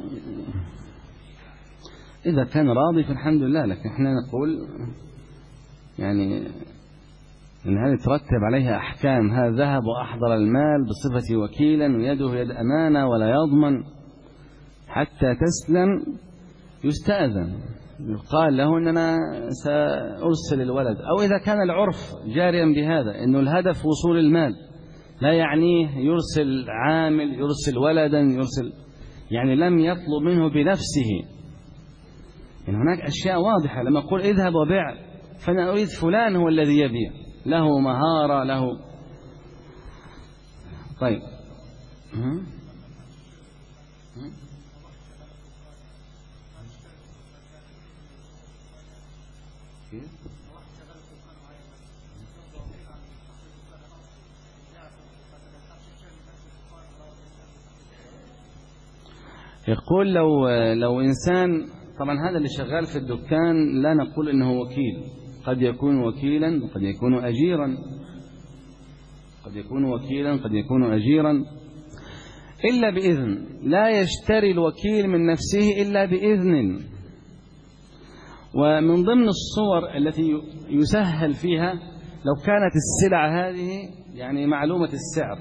إذا كان راضي فالحمد لله، لكن احنا نقول يعني إن هذه ترتب عليها أحكام. هذا ذهب وأحضر المال بصفة وكيلا ويده يد أمانة ولا يضمن حتى تسلم، يستأذن، يقال له أننا سأرسل الولد. أو إذا كان العرف جاريا بهذا أنه الهدف وصول المال، لا يعنيه يرسل عامل، يرسل ولدا، يعني لم يطلب منه بنفسه. يعني هناك أشياء واضحة. لما أقول اذهب وبيع، فأنا أريد فلان هو الذي يبيع، له مهارة، له. طيب، يقول لو إنسان، طبعا هذا اللي شغال في الدكان لا نقول إنه وكيل، قد يكون وكيلا وقد يكون أجيرا، قد يكون وكيلا قد يكون أجيرا، إلا بإذن. لا يشتري الوكيل من نفسه إلا بإذن. ومن ضمن الصور التي يسهل فيها لو كانت السلعة هذه يعني معلومة السعر.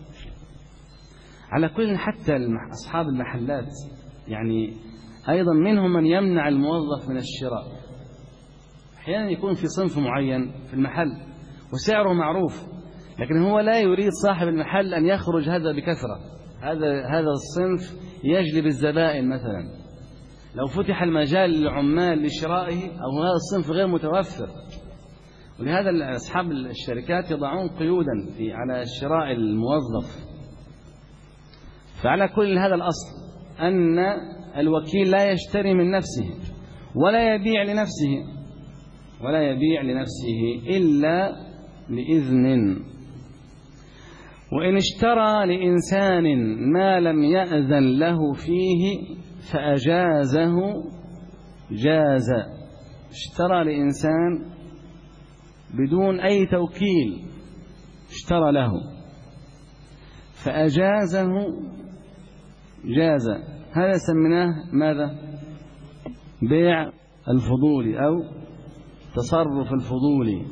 على كل، حتى أصحاب المحلات يعني أيضا منهم من يمنع الموظف من الشراء. أحيانا يكون في صنف معين في المحل وسعره معروف، لكن هو لا يريد صاحب المحل أن يخرج هذا بكثرة، هذا الصنف يجلب الزبائن. مثلا لو فتح المجال للعمال لشرائه، أو هذا الصنف غير متوفر، ولهذا أصحاب الشركات يضعون قيودا على شراء الموظف. فعلى كل هذا الأصل أن الوكيل لا يشتري من نفسه ولا يبيع لنفسه، ولا يبيع لنفسه إلا بإذن. وإن اشترى لإنسان ما لم يأذن له فيه فأجازه جاز. اشترى لإنسان بدون أي توكيل، اشترى له فأجازه جاز. هذا سميناه ماذا؟ بيع الفضول أو تصرف الفضول.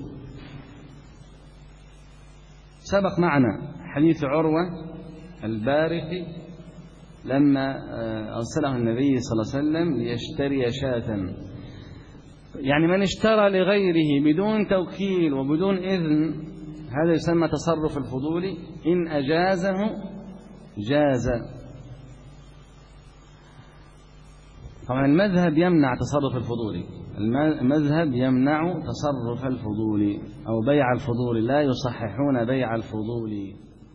سبق معنا حديث عروة البارقي لما أرسله النبي صلى الله عليه وسلم ليشتري شاة. يعني من اشترى لغيره بدون توكيل وبدون إذن هذا يسمى تصرف الفضول. إن أجازه جاز. طبعا المذهب يمنع تصرف الفضول، المذهب يمنع تصرف الفضول أو بيع الفضول، لا يصححون بيع الفضول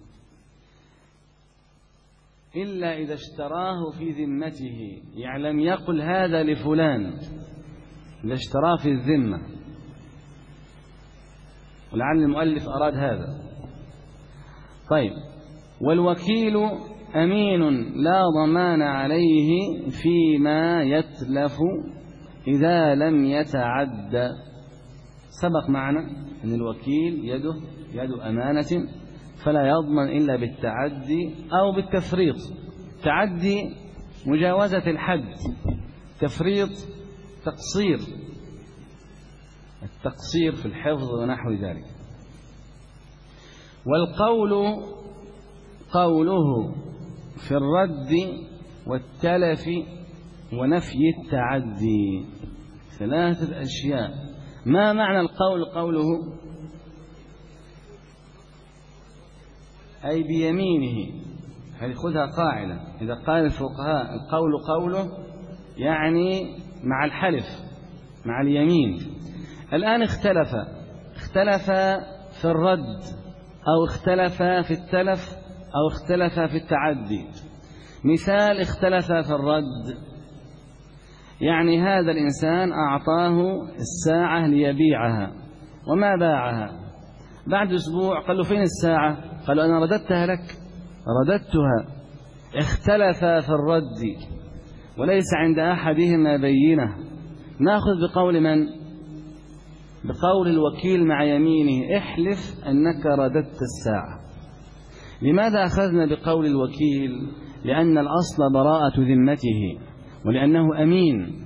إلا إذا اشتراه في ذمته. يعني لم يقل هذا لفلان، إذا اشتراه في الذمة، ولعل المؤلف أراد هذا. طيب، والوكيل أمين لا ضمان عليه فيما يتلف إذا لم يتعد. سبق معنا أن الوكيل يد أمانة فلا يضمن إلا بالتعدي أو بالتفريط. تعدي مجاوزة الحد، تفريط تقصير، التقصير في الحفظ ونحو ذلك. والقول قوله في الرد والتلف ونفي التعدي. ثلاثة أشياء. ما معنى القول قوله؟ أي بيمينه. هذه خذها قاعدة، إذا قال الفقهاء القول قوله يعني مع الحلف، مع اليمين. الآن اختلف في الرد أو اختلف في التلف أو اختلف في التعدي. مثال: اختلف في الرد، يعني هذا الإنسان أعطاه الساعة ليبيعها وما باعها. بعد أسبوع قال له: فين الساعة؟ قال له: أنا رددتها لك، رددتها. اختلف في الرد وليس عند أحدهما بينة. نأخذ بقول من؟ بقول الوكيل مع يمينه: احلف أنك رددت الساعة. لماذا أخذنا بقول الوكيل؟ لأن الأصل براءة ذمته ولأنه أمين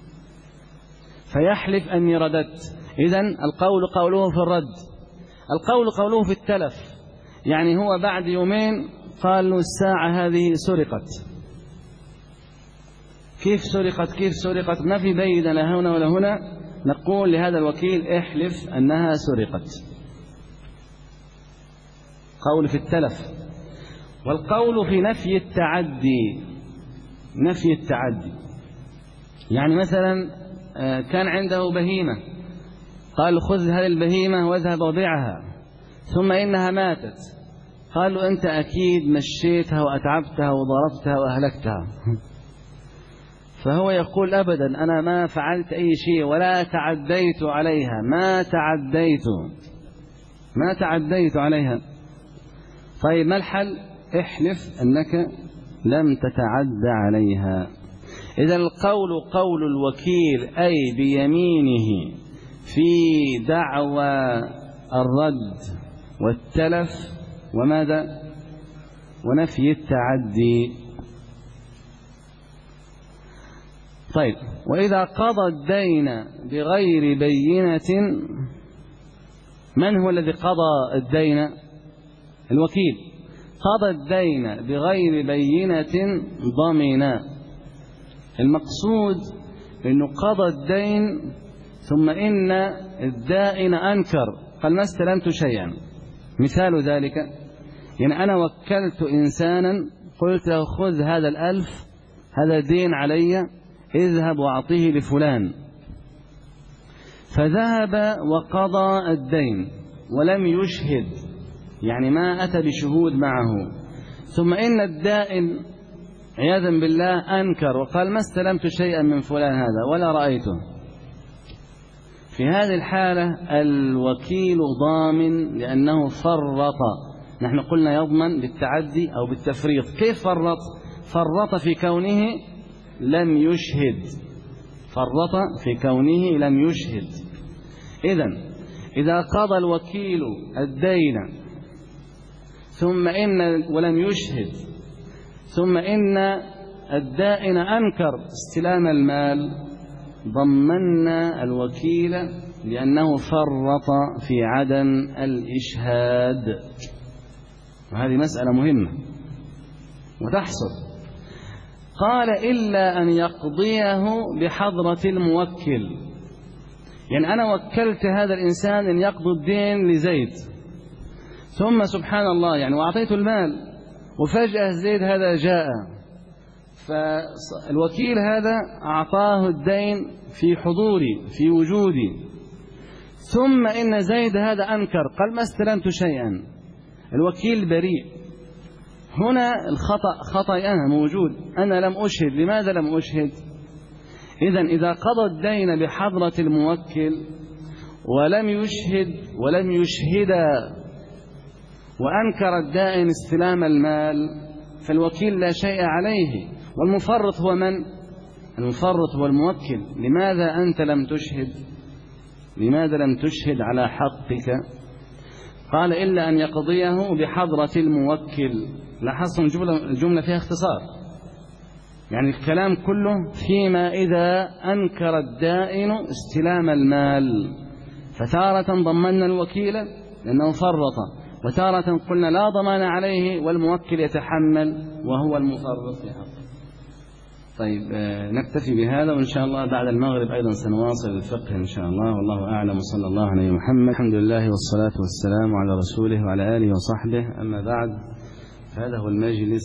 فيحلف أني رددت. إذن القول قوله في الرد. القول قوله في التلف، يعني هو بعد يومين قال له: الساعة هذه سرقت. كيف سرقت؟ ما في بينة لا هنا ولا هنا. نقول لهذا الوكيل: احلف أنها سرقت. قول في التلف. والقول في نفي التعدي. نفي التعدي يعني مثلا كان عنده بهيمة، قال: خذ هذه البهيمة واذهب وبيعها، ثم إنها ماتت. قال له: أنت أكيد مشيتها وأتعبتها وضربتها وأهلكتها. فهو يقول: أبدا، أنا ما فعلت أي شيء ولا تعديت عليها، ما تعديت عليها. طيب، ما الحل؟ احلف أنك لم تتعدى عليها. إذا القول قول الوكيل أي بيمينه في دعوى الرد والتلف وماذا؟ ونفي التعدي. طيب، وإذا قضى الدين بغير بينة، من هو الذي قضى الدين؟ الوكيل. قضى الدين بغير بينة ضمنا. المقصود أنه قضى الدين ثم إن الدائن أنكر، قال: ما استلمت شيئا. مثال ذلك: يعني أنا وكلت إنسانا، قلت له: خذ هذا 1000، هذا دين علي، اذهب وأعطيه لفلان. فذهب وقضى الدين ولم يشهد، يعني ما أتى بشهود معه. ثم إن الدائن عياذا بالله أنكر وقال: ما استلمت شيئا من فلان هذا ولا رأيته. في هذه الحالة الوكيل ضامن لأنه فرط. نحن قلنا يضمن بالتعدي أو بالتفريط. كيف فرط؟ فرط في كونه لم يشهد. فرط في كونه لم يشهد. إذا قضى الوكيل الدين ثم إن ولم يشهد ثم إن الدائن أنكر استلام المال، ضمنا الوكيل لأنه فرط في عدم الإشهاد. وهذه مسألة مهمة وتحصل. قال إلا أن يقضيه بحضرة الموكل. يعني أنا وكلت هذا الإنسان أن يقضي الدين لزيد، ثم سبحان الله يعني وأعطيته المال، وفجأة زيد هذا جاء، فالوكيل هذا أعطاه الدين في حضوري في وجودي، ثم إن زيد هذا أنكر قال ما استلمت شيئا، الوكيل بريء. هنا خطأ أنا موجود، أنا لم أشهد. لماذا لم أشهد؟ إذا قضى الدين بحضرة الموكل ولم يشهد وأنكر الدائن استلام المال، فالوكيل لا شيء عليه. والمفرط هو من؟ المفرط هو الموكل. لماذا أنت لم تشهد؟ لماذا لم تشهد على حقك؟ قال إلا أن يقضيه بحضرة الموكل. لاحظتم الجملة فيها اختصار، يعني الكلام كله فيما إذا أنكر الدائن استلام المال. فتارة ضمننا الوكيل لأنه فرط، وتارة قلنا لا ضمان عليه والموكل يتحمل وهو المفرط في حقه. طيب نكتفي بهذا، وإن شاء الله بعد المغرب أيضا سنواصل الفقه إن شاء الله. والله أعلم، وصلى الله على محمد. الحمد لله والصلاة والسلام على رسوله وعلى آله وصحبه. أما بعد، هذا هو المجلس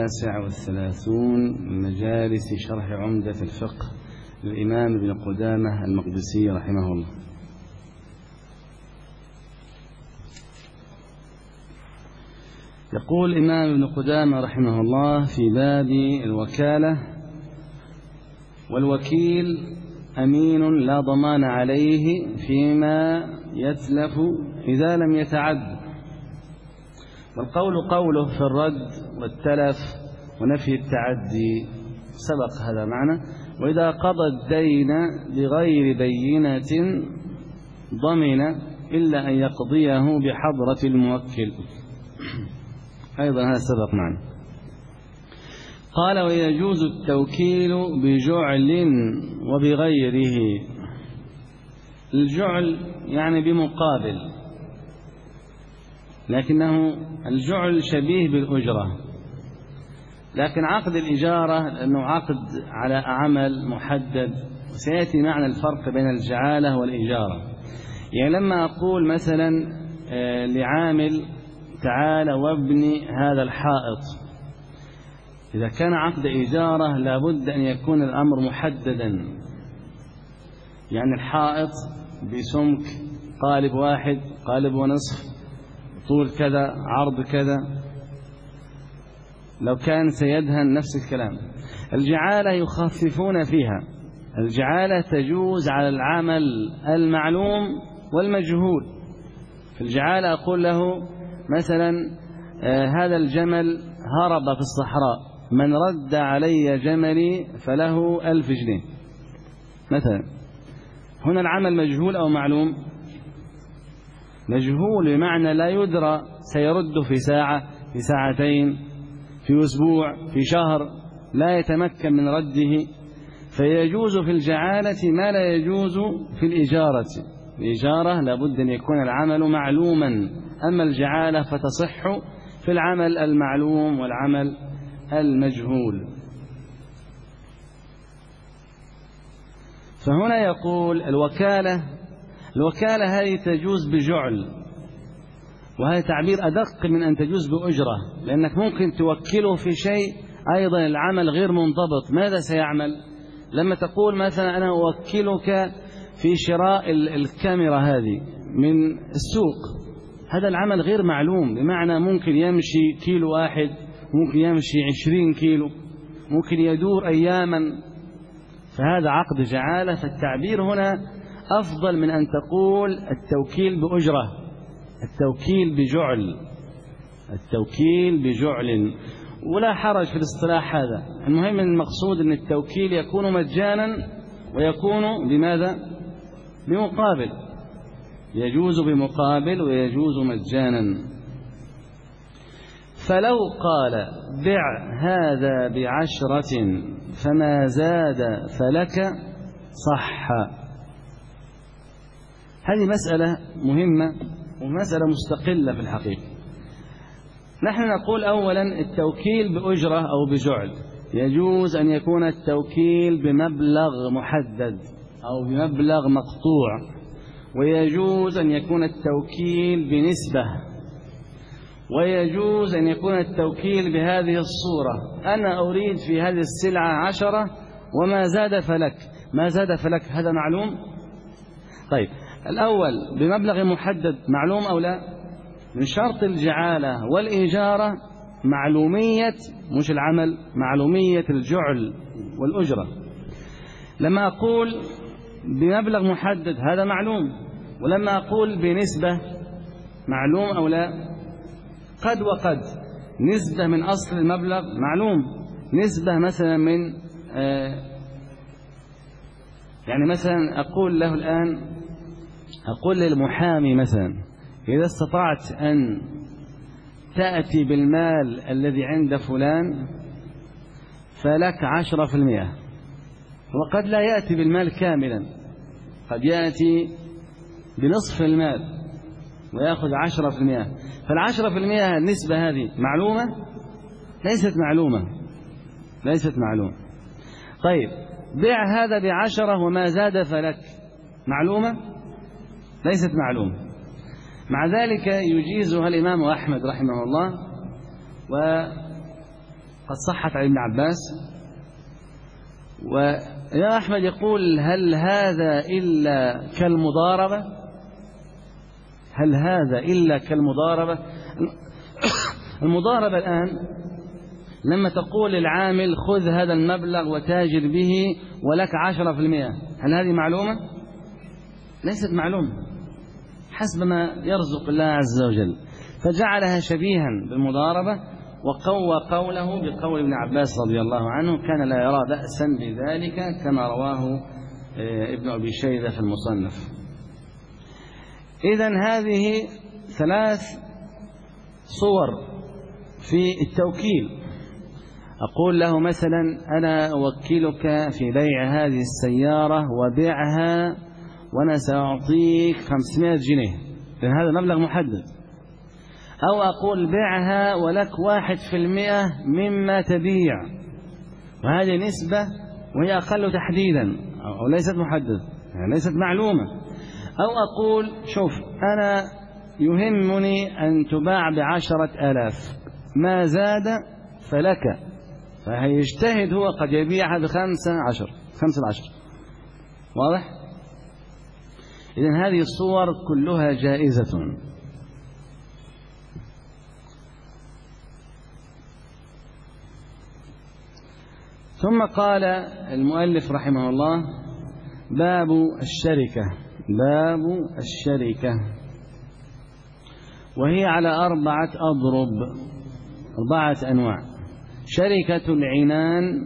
39 من مجالس شرح عمدة الفقه للإمام ابن قدامة المقدسي رحمه الله. يقول الإمام ابن قدامة رحمه الله في باب الوكالة: والوكيل أمين لا ضمان عليه فيما يتلف إذا لم يتعد. والقول قوله في الرد والتلف ونفي التعدي، سبق هذا معنى. وإذا قضى الدين بغير بينة ضمن إلا أن يقضيه بحضرة الموكل، أيضا هذا سبق معنا. قال: ويجوز التوكيل بجعل وبغيره. الجعل يعني بمقابل، لكنه الجعل شبيه بالأجرة، لكن عقد الإجارة لأنه عقد على عمل محدد، وسيأتي معنى الفرق بين الجعالة والإجارة. يعني لما أقول مثلا لعامل تعال وابني هذا الحائط، إذا كان عقد إجارة لابد أن يكون الأمر محددا، يعني الحائط بسمك قالب 1 قالب ونصف، طول كذا عرض كذا. لو كان سيدهن نفس الكلام. الجعالة يخففون فيها، الجعالة تجوز على العمل المعلوم والمجهول. في الجعالة أقول له مثلا هذا الجمل هرب في الصحراء، من رد علي جملي فله 1000 جنيه مثلا. هنا العمل مجهول أو معلوم؟ مجهول، بمعنى لا يدرى سيرد في ساعة، في ساعتين، في أسبوع، في شهر، لا يتمكن من رده. فيجوز في الجعالة ما لا يجوز في الإجارة. الإجارة لابد أن يكون العمل معلوما، أما الجعالة فتصح في العمل المعلوم والعمل المجهول. فهنا يقول الوكالة هذه تجوز بجعل، وهذا تعبير أدق من أن تجوز بأجرة، لأنك ممكن توكله في شيء أيضا العمل غير منضبط. ماذا سيعمل؟ لما تقول مثلا أنا أوكلك في شراء الكاميرا هذه من السوق، هذا العمل غير معلوم، بمعنى ممكن يمشي كيلو 1، ممكن يمشي 20 كيلو، ممكن يدور أياما، فهذا عقد جعالة. فالتعبير هنا أفضل من أن تقول التوكيل بأجرة، التوكيل بجعل، ولا حرج في الاصطلاح هذا. المهم المقصود أن التوكيل يكون مجانا ويكون بماذا؟ بمقابل، يجوز بمقابل ويجوز مجانا. فلو قال بع هذا ب10 فما زاد فلك صح. هذه مسألة مهمة ومسألة مستقلة في الحقيقة. نحن نقول أولا التوكيل بأجرة أو بجعل يجوز أن يكون التوكيل بمبلغ محدد أو بمبلغ مقطوع، ويجوز أن يكون التوكيل بنسبة، ويجوز أن يكون التوكيل بهذه الصورة: أنا أريد في هذه السلعة 10 وما زاد فلك. ما زاد فلك هذا معلوم؟ طيب الأول بمبلغ محدد معلوم أو لا؟ من شرط الجعالة والإجارة معلومية، مش العمل، معلومية الجعل والأجرة. لما أقول بمبلغ محدد هذا معلوم، ولما أقول بنسبة معلوم أو لا؟ قد وقد. نسبة من أصل المبلغ معلوم، نسبة مثلا من يعني مثلا أقول له الآن، أقول للمحامي مثلا: إذا استطعت أن تأتي بالمال الذي عند فلان فلك 10%. وقد لا يأتي بالمال كاملا، قد يأتي بنصف المال ويأخذ 10%. فال10% النسبة هذه معلومة؟ ليست معلومة. طيب بيع هذا ب10 وما زاد فلك، معلومة؟ ليست معلومة. مع ذلك يجيزها الإمام أحمد رحمه الله، وقد صحت عن ابن عباس. ويا أحمد يقول: هل هذا إلا كالمضاربة؟ هل هذا إلا كالمضاربة؟ المضاربة الآن لما تقول للعامل: خذ هذا المبلغ وتاجر به ولك 10%، هل هذه معلومة؟ ليست معلومة، حسب ما يرزق الله عز وجل، فجعلها شبيها بالمضاربة، وقوى قوله بقول ابن عباس رضي الله عنه: كان لا يرى بأسا بذلك، كما رواه ابن أبي شيبة في المصنف. إذن هذه 3 صور في التوكيل. أقول له مثلا: أنا أوكلك في بيع هذه السيارة وبيعها وأنا سأعطيك 500 جنيه، لأن هذا مبلغ محدد. أو أقول: بيعها ولك 1% مما تبيع، وهذه نسبة وهي أقل تحديدا أو ليست محدد، يعني ليست معلومة. أو أقول: شوف، أنا يهمني أن تباع ب10,000، ما زاد فلك. فهيجتهد هو، قد يبيعها ب15، 15. واضح؟ إذن هذه الصور كلها جائزة. ثم قال المؤلف رحمه الله: باب الشركة، وهي على 4 أضرب، 4 أنواع. شركة العنان،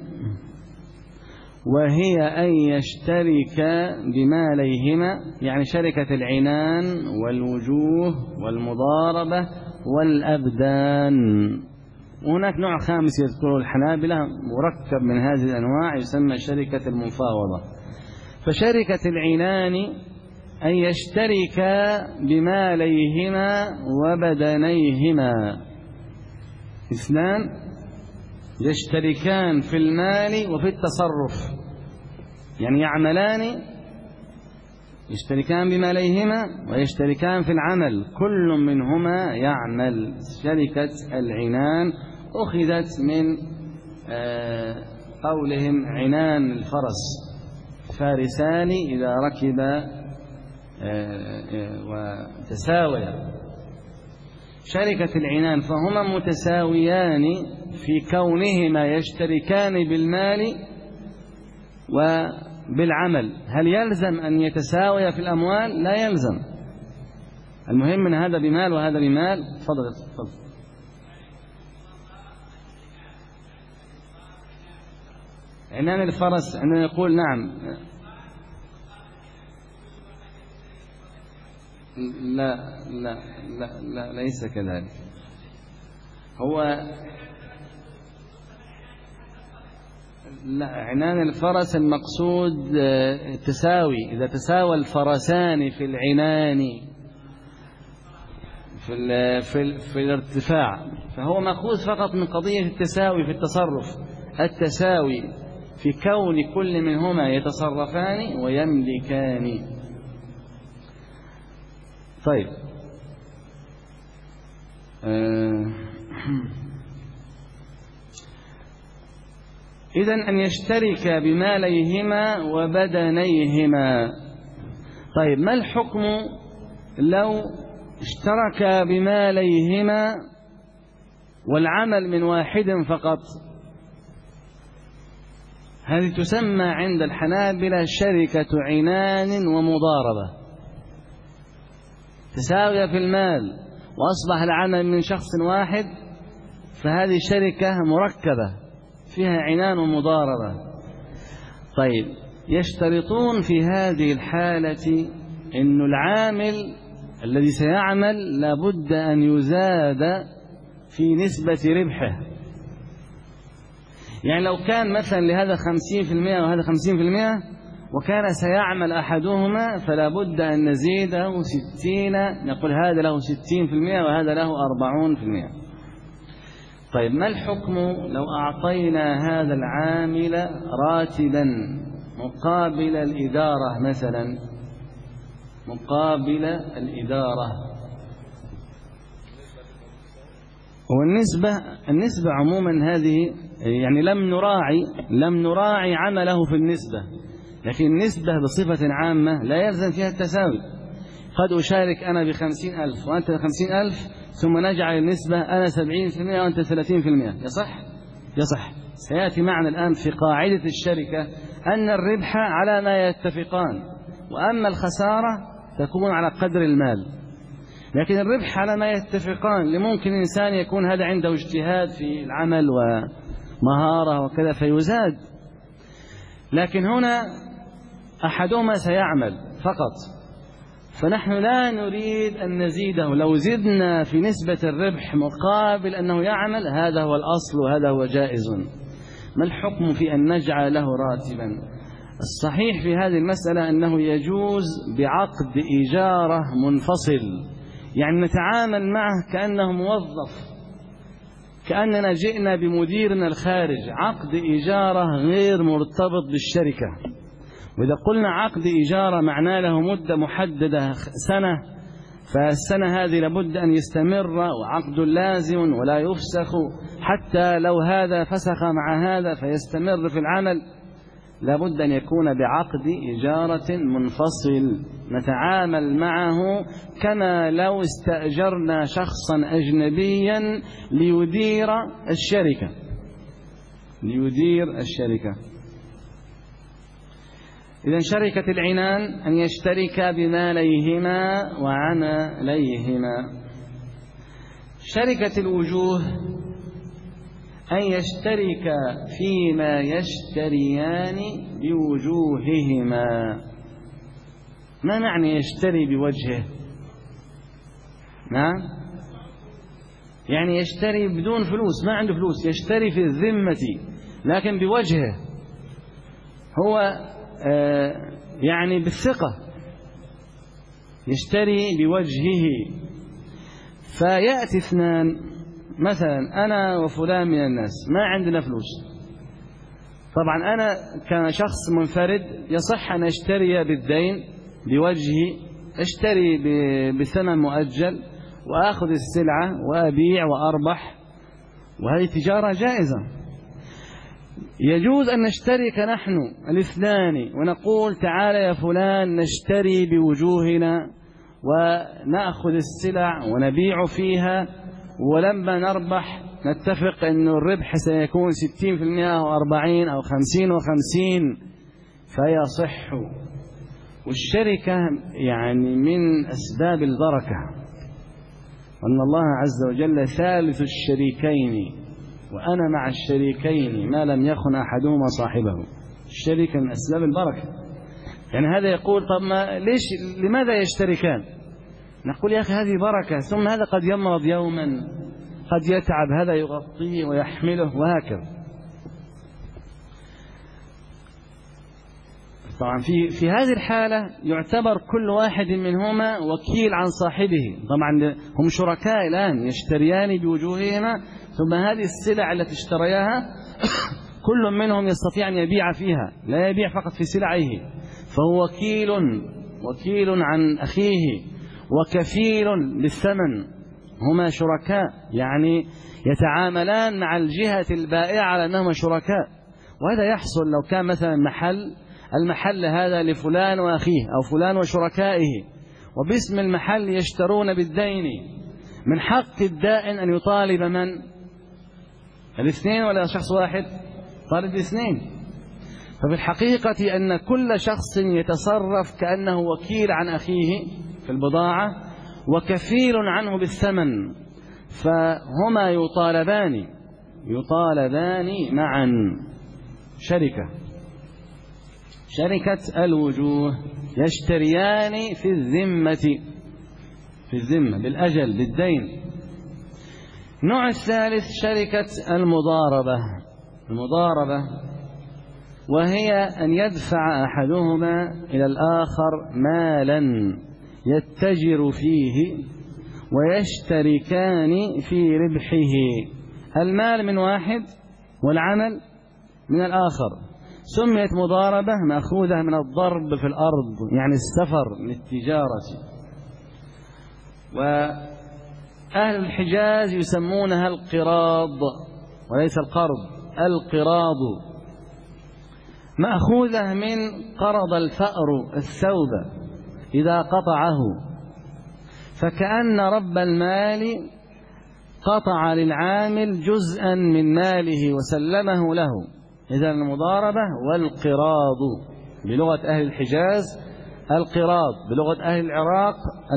وهي أن يشترك بماليهما، يعني شركة العنان والوجوه والمضاربة والأبدان. وهناك نوع خامس يذكره الحنابلة مركب من هذه الأنواع، يسمى شركة المفاوضة. فشركة العنان أن يشترك بماليهما وبدنيهما، 2 يشتركان في المال وفي التصرف، يعني يعملان، يشتركان بماليهما ويشتركان في العمل، كل منهما يعمل. شركة العنان أخذت من قولهم: عنان الفرس، فارسان إذا ركب وتساويا. شركة العنان فهما متساويان في كونهما يشتركان بالمال بالعمل، هل يلزم أن يتساوي في الأموال؟ لا يلزم. المهم من هذا بمال وهذا بمال. تفضل. عنان الفرس عندما يقول نعم، لا لا لا لا ليس كذلك. هو لا، عنان الفرس المقصود التساوي، إذا تساوى الفرسان في العنان في الارتفاع، فهو مأخوذ فقط من قضية التساوي في التصرف، التساوي في كون كل منهما يتصرفان ويملكان. طيب، إذن أن يشترك بماليهما وبدنيهما. طيب، ما الحكم لو اشترك بماليهما والعمل من واحد فقط؟ هذه تسمى عند الحنابلة شركة عنان ومضاربة، تساوي في المال وأصبح العمل من شخص واحد، فهذه شركة مركبة فيها عنان ومضاربة. طيب، يشترطون في هذه الحالة أن العامل الذي سيعمل لابد أن يزاد في نسبة ربحه. يعني لو كان مثلا لهذا 50% وهذا 50% وكان سيعمل أحدهما، فلا بد أن نزيده 60، نقول هذا له 60% وهذا له 40%. طيب، ما الحكم لو أعطينا هذا العامل راتبا مقابل الإدارة مثلا، مقابل الإدارة؟ والنسبة عموما هذه يعني لم نراعي عمله في النسبة، لكن النسبة بصفة عامة لا يلزم فيها التساوي. قد أشارك أنا ب50,000 وأنت ب50,000، ثم نجعل النسبة أنا 70% وأنت 30%. يصح. سيأتي معنا الآن في قاعدة الشركة أن الربح على ما يتفقان، وأما الخسارة تكون على قدر المال. لكن الربح على ما يتفقان، لممكن إنسان يكون هذا عنده اجتهاد في العمل ومهارة وكذا فيزاد، لكن هنا أحدهما سيعمل فقط، فنحن لا نريد أن نزيده. لو زدنا في نسبة الربح مقابل أنه يعمل، هذا هو الأصل وهذا هو جائز. ما الحكم في أن نجعل له راتبا؟ الصحيح في هذه المسألة أنه يجوز بعقد إجارة منفصل، يعني نتعامل معه كأنه موظف، كأننا جئنا بمديرنا الخارج، عقد إجارة غير مرتبط بالشركة. وإذا قلنا عقد إجارة معناه له مدة محددة سنة، فالسنة هذه لابد أن يستمر، وعقد لازم ولا يفسخ، حتى لو هذا فسخ مع هذا فيستمر في العمل. لابد أن يكون بعقد إجارة منفصل نتعامل معه كما لو استأجرنا شخصا أجنبيا ليدير الشركة. إذن شركة العنان أن يشترك بماليهما وعمليهما. شركة الوجوه أن يشترك فيما يشتريان بوجوههما. ما معنى يشتري بوجهه؟ نعم، يعني يشتري بدون فلوس، ما عنده فلوس، يشتري في الذمة لكن بوجهه، هو يعني بالثقة يشتري بوجهه. فيأتي اثنان مثلا، أنا وفلان من الناس ما عندنا فلوس، طبعا أنا كشخص منفرد يصح أن أشتري بالدين بوجهي، أشتري بثمن مؤجل وأخذ السلعة وأبيع وأربح، وهذه تجارة جائزة. يجوز أن نشترك نحن الاثنان ونقول تعال يا فلان نشتري بوجوهنا ونأخذ السلع ونبيع فيها، ولما نربح نتفق أن الربح سيكون 60% أو 40 أو 50 و50، فيصح. والشركة يعني من أسباب البركة، وأن الله عز وجل ثالث الشريكين وأنا مع الشريكين ما لم يخن أحدهما صاحبه. الشركة من أسباب البركة. يعني هذا يقول طب لماذا يشتركان؟ نقول يا أخي هذه بركة، ثم هذا قد يمرض يوما، قد يتعب، هذا يغطيه ويحمله وهكذا. طبعا في هذه الحالة يعتبر كل واحد منهما وكيل عن صاحبه. طبعا هم شركاء الآن يشتريان بوجوههما، ثم هذه السلع التي اشترياها كل منهم يستطيع أن يبيع فيها، لا يبيع فقط في سلعه، فهو وكيل عن أخيه وكفيل بالثمن. هما شركاء، يعني يتعاملان مع الجهة البائعة على أنهما شركاء. وهذا يحصل لو كان مثلا المحل هذا لفلان وأخيه أو فلان وشركائه، وباسم المحل يشترون بالدين، من حق الدائن أن يطالب من؟ الاثنين ولا شخص واحد؟ طالب الاثنين. ففي الحقيقة أن كل شخص يتصرف كأنه وكيل عن أخيه في البضاعة وكفيل عنه بالثمن، فهما يطالبان معا. شركة الوجوه، يشتريان في الذمة بالأجل بالدين. النوع الثالث شركة المضاربة، وهي أن يدفع أحدهما إلى الآخر مالا يتجر فيه ويشتركان في ربحه. المال من واحد والعمل من الآخر. سميت مضاربة مأخوذة من الضرب في الأرض، يعني السفر للتجارة. وأهل الحجاز يسمونها القراض وليس القرض، القراض، مأخوذة من قرض الفأر الثوب إذا قطعه، فكأن رب المال قطع للعامل جزءا من ماله وسلمه له. إذا المضاربة والقراض بلغة أهل الحجاز، القراض بلغة أهل العراق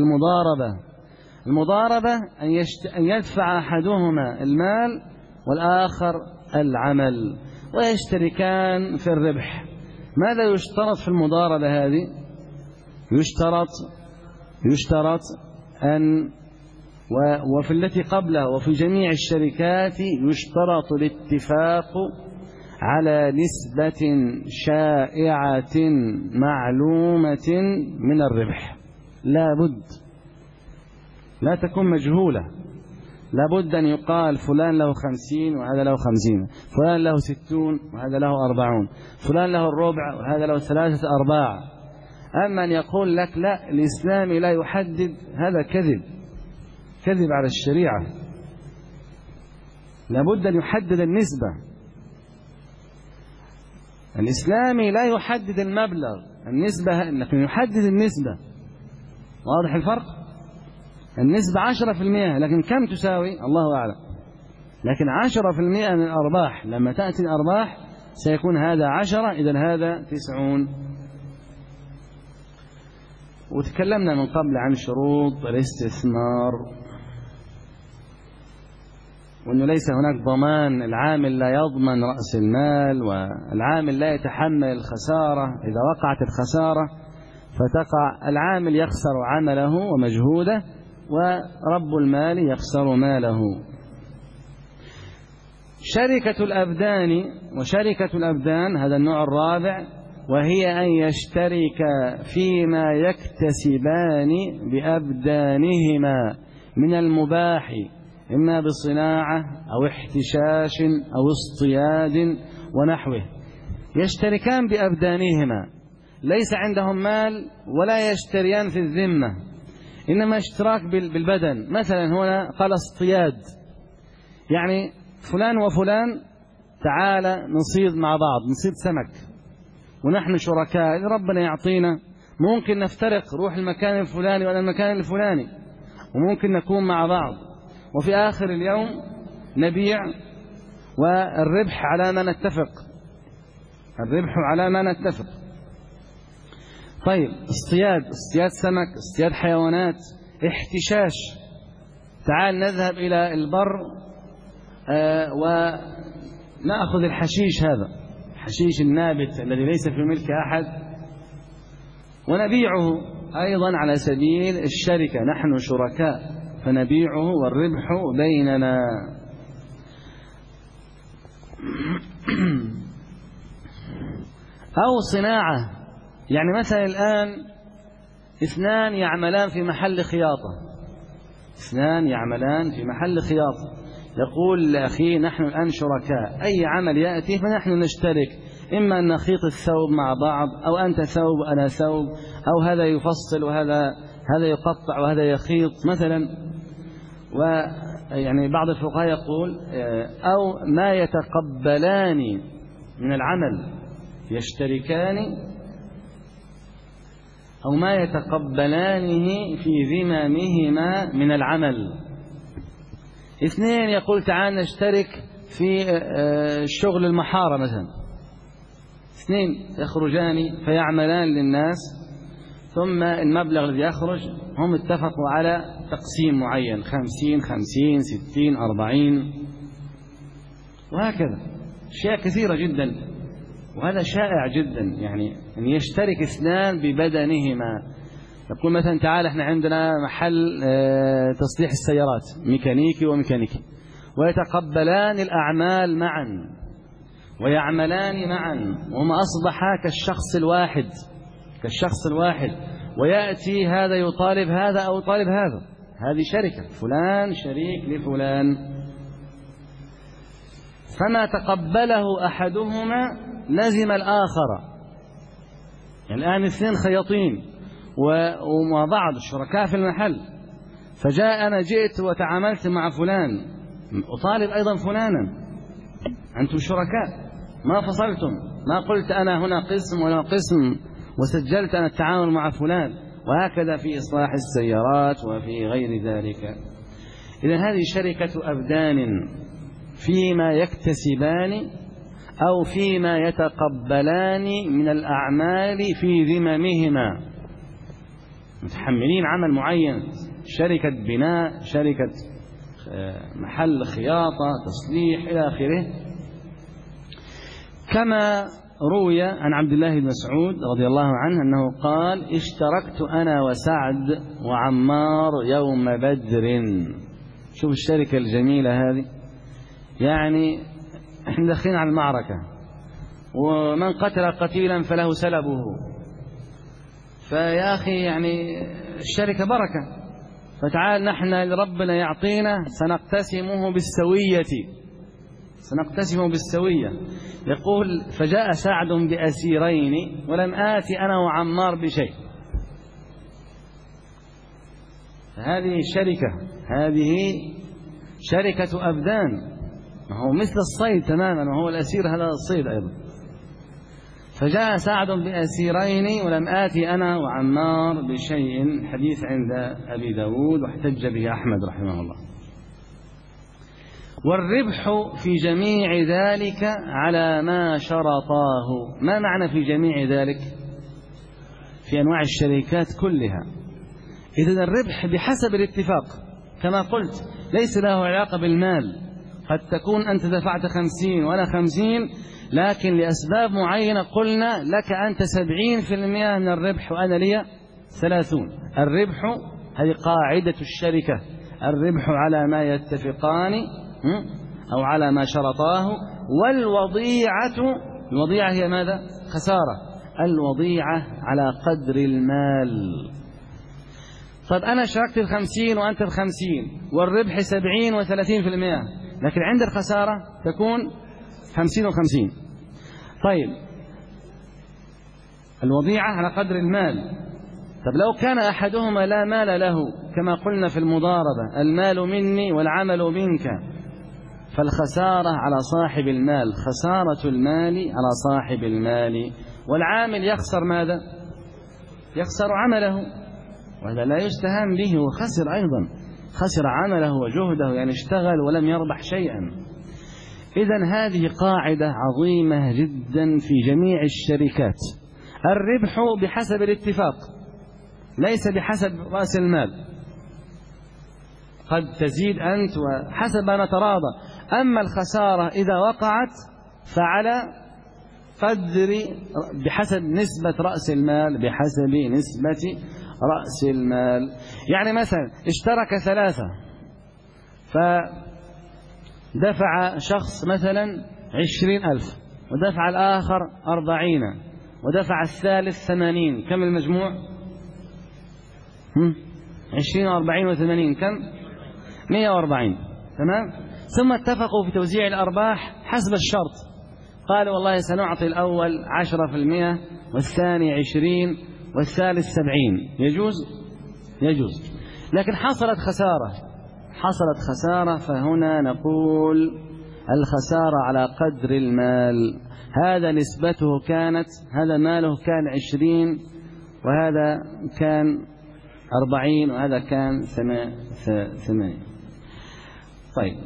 المضاربة أن يدفع أحدهما المال والآخر العمل ويشتركان في الربح. ماذا يشترط في المضاربة هذه؟ يشترط أن وفي التي قبلها وفي جميع الشركات يشترط الاتفاق على نسبة شائعة معلومة من الربح. لا تكون مجهولة، لابد أن يقال فلان له 50 وهذا له 50، فلان له 60 وهذا له 40، فلان له الربع وهذا له 3/4. أما أن يقول لك لا الإسلام لا يحدد، هذا كذب على الشريعة. لابد أن يحدد النسبة. الإسلامي لا يحدد المبلغ، النسبة لكن يحدد النسبة. واضح الفرق؟ النسبة 10%، لكن كم تساوي الله أعلم. لكن 10% من الأرباح، لما تأتي الأرباح سيكون هذا 10، إذن هذا 90. وتكلمنا من قبل عن شروط الاستثمار، وأنه ليس هناك ضمان، العامل لا يضمن رأس المال، والعامل لا يتحمل الخسارة. إذا وقعت الخسارة فتقع العامل يخسر عمله ومجهوده، ورب المال يخسر ماله. شركة الأبدان هذا النوع الرابع، وهي أن يشترك فيما يكتسبان بأبدانهما من المباح، إما بصناعة أو احتشاش أو اصطياد ونحوه. يشتركان بأبدانهما، ليس عندهم مال ولا يشتريان في الذمة، إنما اشتراك بالبدن. مثلا هنا قال اصطياد، يعني فلان وفلان تعالى نصيد مع بعض، نصيد سمك ونحن شركاء، ربنا يعطينا، ممكن نفترق، روح المكان الفلاني ولا المكان الفلاني، وممكن نكون مع بعض، وفي آخر اليوم نبيع، والربح على ما نتفق. طيب اصطياد سمك، اصطياد حيوانات، احتشاش، تعال نذهب إلى البر ونأخذ الحشيش، هذا الحشيش النابت الذي ليس في ملك أحد، ونبيعه أيضا على سبيل الشركة، نحن شركاء فنبيعه والربح بيننا. أو صناعة، يعني مثلا الآن اثنان يعملان في محل خياطة، يقول لأخيه نحن الآن شركاء، أي عمل يأتي فنحن نشترك، إما أن نخيط الثوب مع بعض، أو أنت ثوب وأنا ثوب، أو هذا يفصل وهذا يقطع وهذا يخيط مثلا. ويعني بعض الفقهاء يقول أو ما يتقبلان من العمل، يشتركان، أو ما يتقبلانه في ذممهما من العمل. اثنين يقول تعال نشترك في شغل المحارة مثلا، اثنين يخرجان فيعملان للناس، ثم المبلغ الذي يخرج هم اتفقوا على تقسيم معين، 50 50 60 40 وهكذا، أشياء كثيرة جدا، وهذا شائع جدا، يعني أن يشترك اثنان ببدنهما. يقول مثلا تعال احنا عندنا محل تصليح السيارات، ميكانيكي وميكانيكي، ويتقبلان الأعمال معا ويعملان معا، وهما أصبحا كالشخص الواحد، ويأتي هذا يطالب هذا أو يطالب هذا، هذه شركة، فلان شريك لفلان. فما تقبله أحدهما لزم الآخر. يعني الآن اثنين خياطين ومع بعض شركاء في المحل، أنا جئت وتعاملت مع فلان، أطالب أيضا فلانا، أنتم شركاء، ما فصلتم، ما قلت أنا هنا قسم ولا قسم وسجلت أنا التعامل مع فلان، وهكذا في إصلاح السيارات وفي غير ذلك. إذن هذه شركة أبدان فيما يكتسبان أو فيما يتقبلان من الأعمال في ذممهما، متحملين عمل معين، شركة بناء، شركة محل خياطة، تصليح إلى آخره. كما روي عن عبد الله بن مسعود رضي الله عنه أنه قال اشتركت أنا وسعد وعمار يوم بدر. شوف الشركة الجميلة هذه، يعني احنا داخلين على المعركة، ومن قتل قتيلا فله سلبه، فيا أخي يعني الشركة بركة، فتعال نحن ربنا يعطينا سنقتسم بالسوية. يقول فجاء سعد بأسيرين ولم آتي أنا وعمار بشيء. هذه شركة أبدان، هو مثل الصيد تماما، وهو الأسير هذا الصيد أيضا. فجاء سعد بأسيرين ولم آتي أنا وعمار بشيء، حديث عند أبي داود واحتج به أحمد رحمه الله. والربح في جميع ذلك على ما شرطاه. ما معنى في جميع ذلك؟ في أنواع الشركات كلها. إذن الربح بحسب الاتفاق، كما قلت ليس له علاقة بالمال، قد تكون أنت دفعت 50 وأنا 50، لكن لأسباب معينة قلنا لك أنت 70% من الربح وأنا لي 30. الربح هذه قاعدة الشركة، الربح على ما يتفقان أو على ما شرطاه. الوضيعة هي ماذا؟ خسارة. الوضيعة على قدر المال. طيب أنا شاركت 50 وأنت 50 والربح 70 و30%، لكن عند الخسارة تكون 50 و50. طيب الوضيعة على قدر المال. طب لو كان أحدهما لا مال له، كما قلنا في المضاربة المال مني والعمل منك، فالخسارة على صاحب المال، خسارة المال على صاحب المال. والعامل يخسر ماذا؟ يخسر عمله، وهذا لا يستهان به، وخسر أيضا، خسر عمله وجهده، يعني اشتغل ولم يربح شيئا. إذن هذه قاعدة عظيمة جدا في جميع الشركات. الربح بحسب الاتفاق ليس بحسب رأس المال، قد تزيد أنت وحسب ما نتراضى. أما الخسارة إذا وقعت فعلى قدر بحسب نسبة رأس المال، بحسب نسبة رأس المال. يعني مثلا اشترك 3 فدفع شخص مثلا 20,000 ودفع الآخر 40 ودفع الثالث 80، كم المجموع؟ 20 و40 و80 كم؟ 140. تمام. ثم اتفقوا في توزيع الأرباح حسب الشرط، قالوا والله سنعطي الأول 10% والثاني 20 والثالث 70. يجوز؟ يجوز. لكن حصلت خسارة، فهنا نقول الخسارة على قدر المال. هذا نسبته كانت، هذا ماله كان 20 وهذا كان 40 وهذا كان 8. طيب،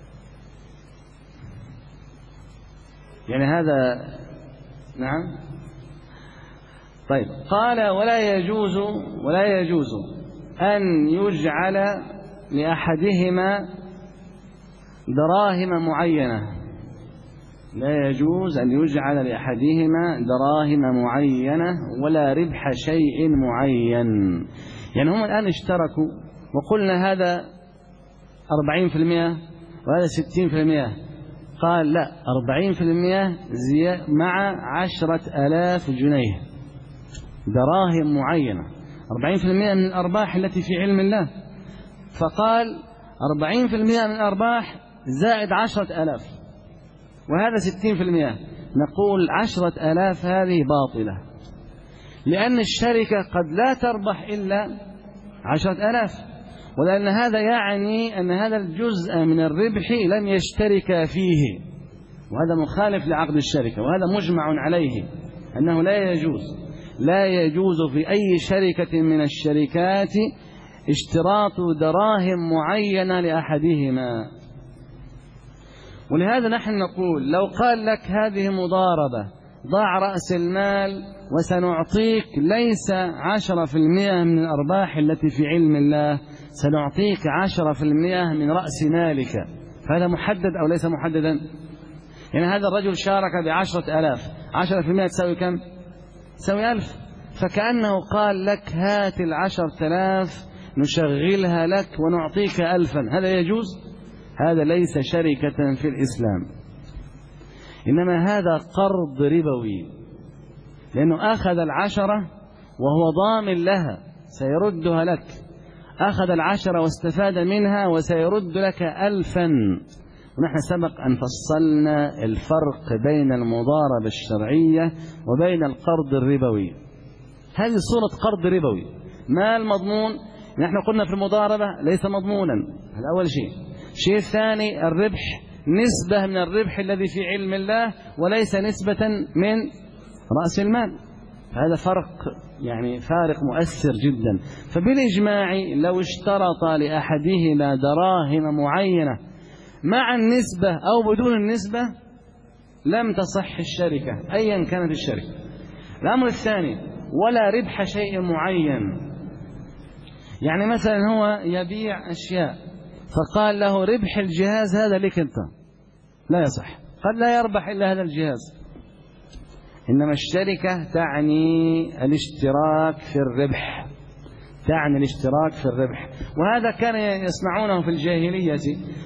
يعني هذا نعم. طيب، قال ولا يجوز أن يجعل لأحدهما دراهم معينة، لا يجوز أن يجعل لأحدهما دراهم معينة ولا ربح شيء معين. يعني هم الآن اشتركوا وقلنا هذا 40% وهذا 60%، قال لا، 40% مع 10,000 جنيه دراهم معينة، 40% من الأرباح التي في علم الله. فقال 40% من الأرباح زائد 10,000 وهذا 60%. نقول 10,000 هذه باطلة، لأن الشركة قد لا تربح إلا 10,000، ولأن هذا يعني أن هذا الجزء من الربح لم يشترك فيه، وهذا مخالف لعقد الشركة، وهذا مجمع عليه أنه لا يجوز في أي شركة من الشركات اشتراط دراهم معينة لأحدهما. ولهذا نحن نقول لو قال لك هذه مضاربة، ضاع رأس المال وسنعطيك ليس 10% من الأرباح التي في علم الله، سنعطيك 10% من رأس مالك، فهذا محدد أو ليس محددا؟ يعني هذا الرجل شارك ب10,000، 10% تساوي كم؟ تساوي 1000. فكأنه قال لك هات 10,000 نشغلها لك ونعطيك 1000. هذا يجوز؟ هذا ليس شركة في الإسلام، إنما هذا قرض ربوي، لأنه أخذ 10 وهو ضامن لها سيردها لك، أخذ 10 واستفاد منها وسيرد لك 1000. ونحن سبق أن فصلنا الفرق بين المضاربة الشرعية وبين القرض الربوي. هذه صورة قرض ربوي، مال مضمون. نحن قلنا في المضاربة ليس مضمونا، هذا أول شيء. الشيء الثاني، الربح نسبة من الربح الذي في علم الله وليس نسبة من رأس المال. هذا فرق، يعني فارق مؤثر جدا. فبالإجماع لو اشترط لأحدهما دراهم معينة مع النسبة أو بدون النسبة لم تصح الشركة أيا كانت الشركة. الأمر الثاني، ولا ربح شيء معين. يعني مثلا هو يبيع أشياء فقال له ربح الجهاز هذا لك أنت، لا يصح، قد لا يربح إلا هذا الجهاز. إنما الشركة تعني الاشتراك في الربح، تعني الاشتراك في الربح. وهذا كان يصنعونه في الجاهلية،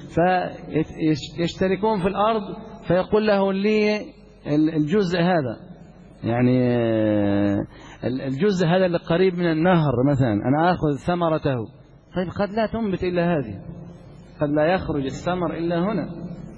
فيشتركون في الأرض فيقول له لي الجزء هذا، يعني الجزء هذا اللي قريب من النهر مثلا أنا أخذ ثمرته. طيب قد لا تنبت إلا هذه، قد لا يخرج الثمر إلا هنا.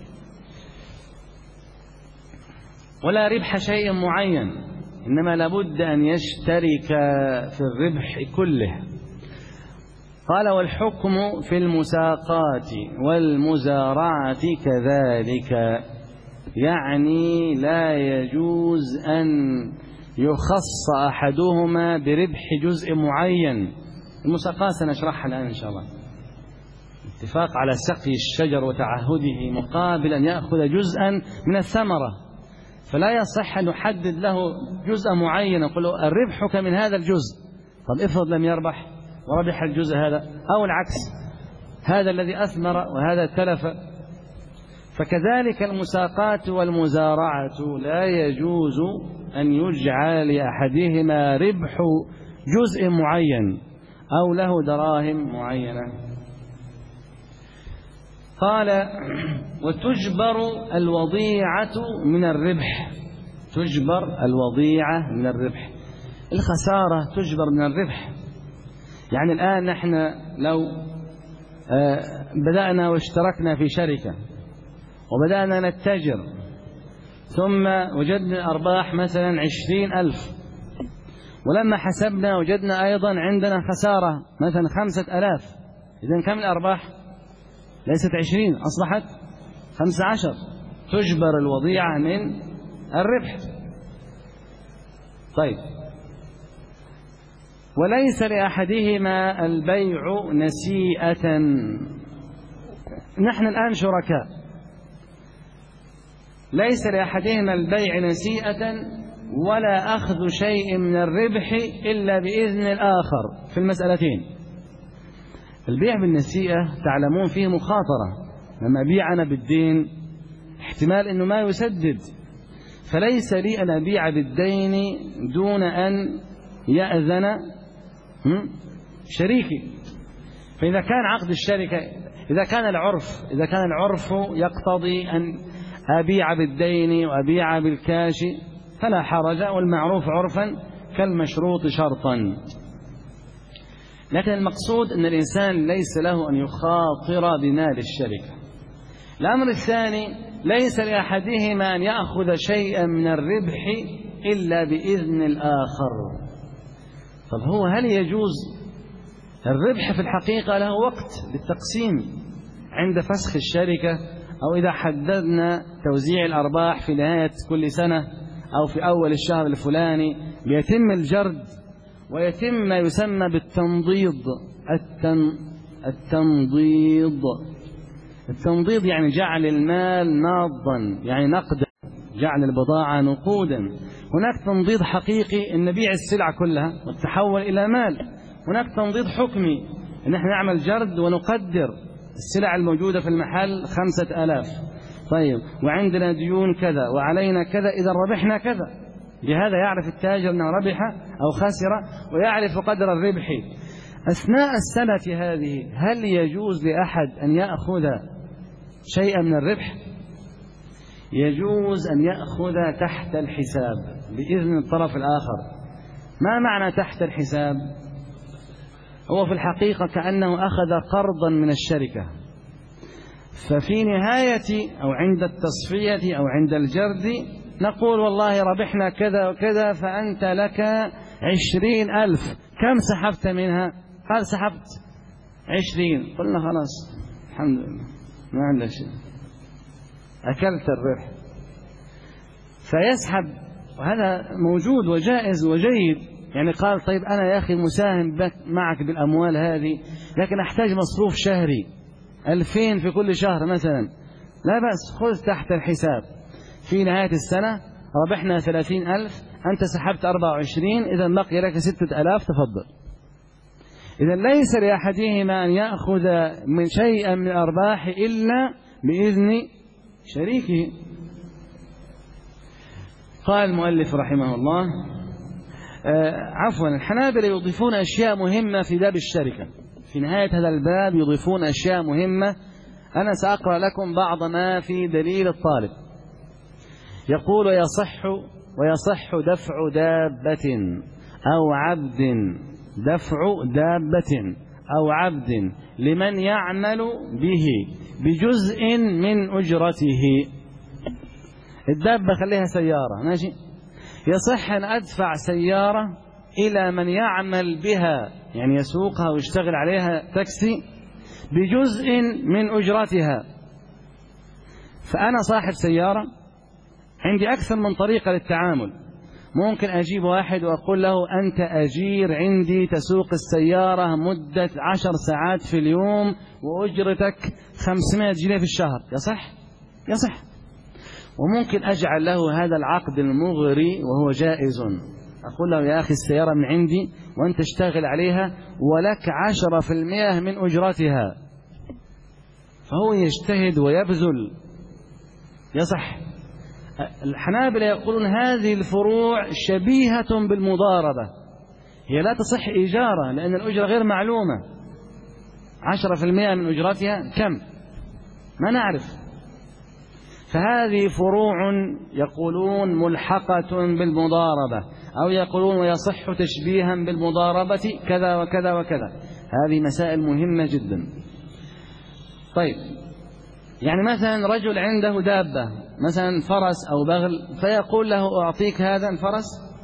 ولا ربح شيء معين، إنما لابد أن يشترك في الربح كله. قال والحكم في المساقات والمزارعة كذلك، يعني لا يجوز أن يخص أحدهما بربح جزء معين. المساقات سنشرحها الآن إن شاء الله. اتفاق على سقي الشجر وتعهده مقابل أن يأخذ جزءا من الثمرة، فلا يصح أن نحدد له جزء معين نقول له ربحك من هذا الجزء. طب افرض لم يربح وربح الجزء هذا، أو العكس، هذا الذي أثمر وهذا تلف. فكذلك المساقات والمزارعة لا يجوز أن يجعل لأحدهما ربح جزء معين أو له دراهم معينة. قال وتجبر الوضيعة من الربح. تجبر الوضيعة من الربح، الخسارة تجبر من الربح. يعني الآن نحن لو بدأنا واشتركنا في شركة وبدأنا نتجر، ثم وجدنا أرباح مثلا 20,000، ولما حسبنا وجدنا أيضا عندنا خسارة مثلا 5,000، إذن كم الأرباح؟ ليست 20، أصبحت 15. تجبر الوضيعة من الربح. طيب، وليس لأحدهما البيع نسيئة. نحن الآن شركاء، ليس لأحدهما البيع نسيئة ولا أخذ شيء من الربح إلا بإذن الآخر في المسألتين. البيع بالنسيئة تعلمون فيه مخاطرة، لما أبيع أنا بالدين احتمال أنه ما يسدد، فليس لي أن أبيع بالدين دون أن يأذن شريكي. فإذا كان عقد الشركة، إذا كان العرف يقتضي أن أبيع بالدين وأبيع بالكاش فلا حرج، والمعروف عرفا كالمشروط شرطا. لكن المقصود أن الإنسان ليس له أن يخاطر بمال الشركة. الأمر الثاني، ليس لأحدهما أن يأخذ شيئا من الربح إلا بإذن الآخر. طب هو هل يجوز الربح؟ في الحقيقة له وقت للتقسيم عند فسخ الشركة، أو إذا حددنا توزيع الأرباح في نهاية كل سنة أو في أول الشهر الفلاني بيتم الجرد ويتم ما يسمى بالتنضيض. التنضيض يعني جعل المال ناضا، يعني نقدا، جعل البضاعة نقودا. هناك تنضيض حقيقي أن نبيع السلع كلها وتتحول إلى مال. هناك تنضيض حكمي أن نحن نعمل جرد ونقدر السلع الموجودة في المحل 5,000، طيب وعندنا ديون كذا وعلينا كذا، إذا ربحنا كذا. بهذا يعرف التاجر أنه ربح أو خسر ويعرف قدر الربح. أثناء السنة هذه هل يجوز لأحد أن يأخذ شيئا من الربح؟ يجوز أن يأخذ تحت الحساب بإذن الطرف الآخر. ما معنى تحت الحساب؟ هو في الحقيقة كأنه أخذ قرضا من الشركة، ففي نهاية أو عند التصفية أو عند الجرد نقول والله ربحنا كذا وكذا، فأنت لك 20,000، كم سحبت منها؟ قال سحبت 20. قلنا خلاص الحمد لله ما عندنا شيء، أكلت الربح. فيسحب، وهذا موجود وجائز وجيد. يعني قال طيب أنا يا أخي مساهم معك بالأموال هذه، لكن أحتاج مصروف شهري 2000 في كل شهر مثلا، لا بأس، خذ تحت الحساب. في نهاية السنة ربحنا 30,000، أنت سحبت 24، إذا بقي لك 6,000، تفضل. إذا ليس لأحدهما أن يأخذ من شيء من الأرباح إلا بإذن شريكه. قال المؤلف رحمه الله الحنابلة يضيفون أشياء مهمة في باب الشركة. في نهاية هذا الباب يضيفون أشياء مهمة، أنا سأقرأ لكم بعض ما في دليل الطالب. يقول ويصح دفع دابة أو عبد، دفع دابة أو عبد لمن يعمل به بجزء من أجرته. الدابة خليها سيارة، ماشي، يصح أن أدفع سيارة إلى من يعمل بها، يعني يسوقها ويشتغل عليها تاكسي، بجزء من أجرتها. فأنا صاحب سيارة، عندي أكثر من طريقة للتعامل. ممكن أجيب واحد وأقول له أنت أجير عندي تسوق السيارة مدة 10 ساعات في اليوم وأجرتك 500 جنيه في الشهر. يصح؟ وممكن أجعل له هذا العقد المغري وهو جائز، أقول له يا أخي السيارة من عندي وأنت اشتغل عليها ولك 10% من أجرتها، فهو يجتهد ويبذل، يصح. الحنابلة يقولون هذه الفروع شبيهة بالمضاربة، هي لا تصح إيجارة لأن الأجرة غير معلومة. 10% من أجرتها كم؟ ما نعرف. فهذه فروع يقولون ملحقة بالمضاربة، أو يقولون ويصح تشبيها بالمضاربة كذا وكذا وكذا. هذه مسائل مهمة جدا. طيب، يعني مثلا رجل عنده دابة مثلا فرس أو بغل، فيقول له أعطيك هذا الفرس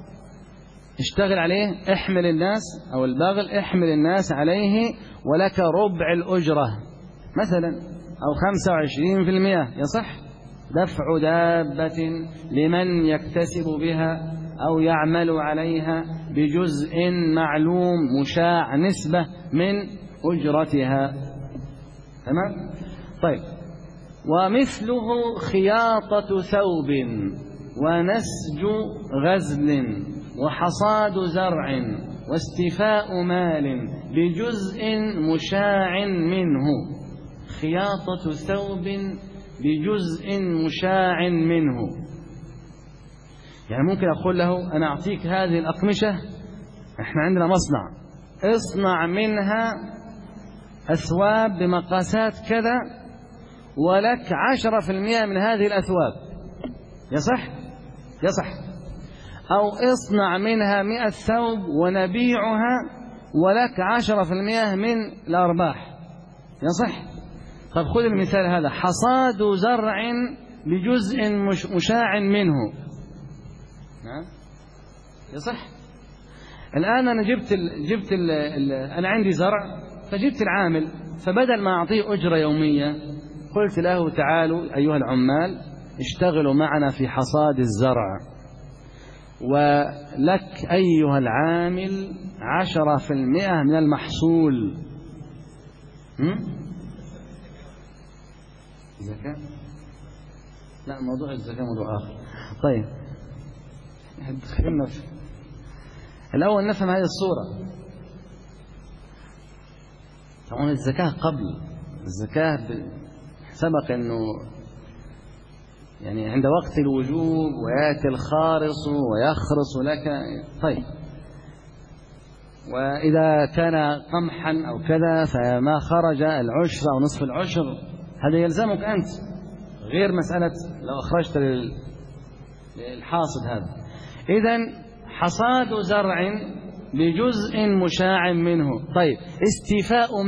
اشتغل عليه، احمل الناس، أو البغل احمل الناس عليه ولك ربع الأجرة مثلا، أو 25%، يصح دفع دابة لمن يكتسب بها أو يعمل عليها بجزء معلوم مشاع نسبة من أجرتها. تمام؟ طيب، ومثله خياطة ثوب ونسج غزل وحصاد زرع واستيفاء مال بجزء مشاع منه. خياطة ثوب بجزء مشاع منه، يعني ممكن أقول له أنا أعطيك هذه الأقمشة، إحنا عندنا مصنع، اصنع منها أثواب بمقاسات كذا ولك 10% من هذه الأثواب، يصح؟ يصح. أو اصنع منها 100 ثوب ونبيعها ولك 10% من الأرباح، يصح. طب خذ المثال هذا، حصاد زرع بجزء مشاع منه، يصح. الآن أنا جبت أنا عندي زرع، فجبت العامل، فبدل ما أعطيه أجرة يومية قلت له تعالوا أيها العمال اشتغلوا معنا في حصاد الزرع، ولك أيها العامل 10% من المحصول. الزكاة؟ لا، موضوع الزكاة موضوع آخر. طيب، دخلنا في الأول نفهم هذه الصورة. طبعا الزكاة قبل الزكاة سبق أنه يعني عند وقت الوجوب ويأتي الخارص ويخرص لك. طيب، وإذا كان قمحا أو كذا فما خرج العشر أو نصف العشر هذا يلزمك أنت، غير مسألة لو أخرجت للحاصد هذا. إذن حصاد زرع بجزء مشاع منه. طيب، استيفاء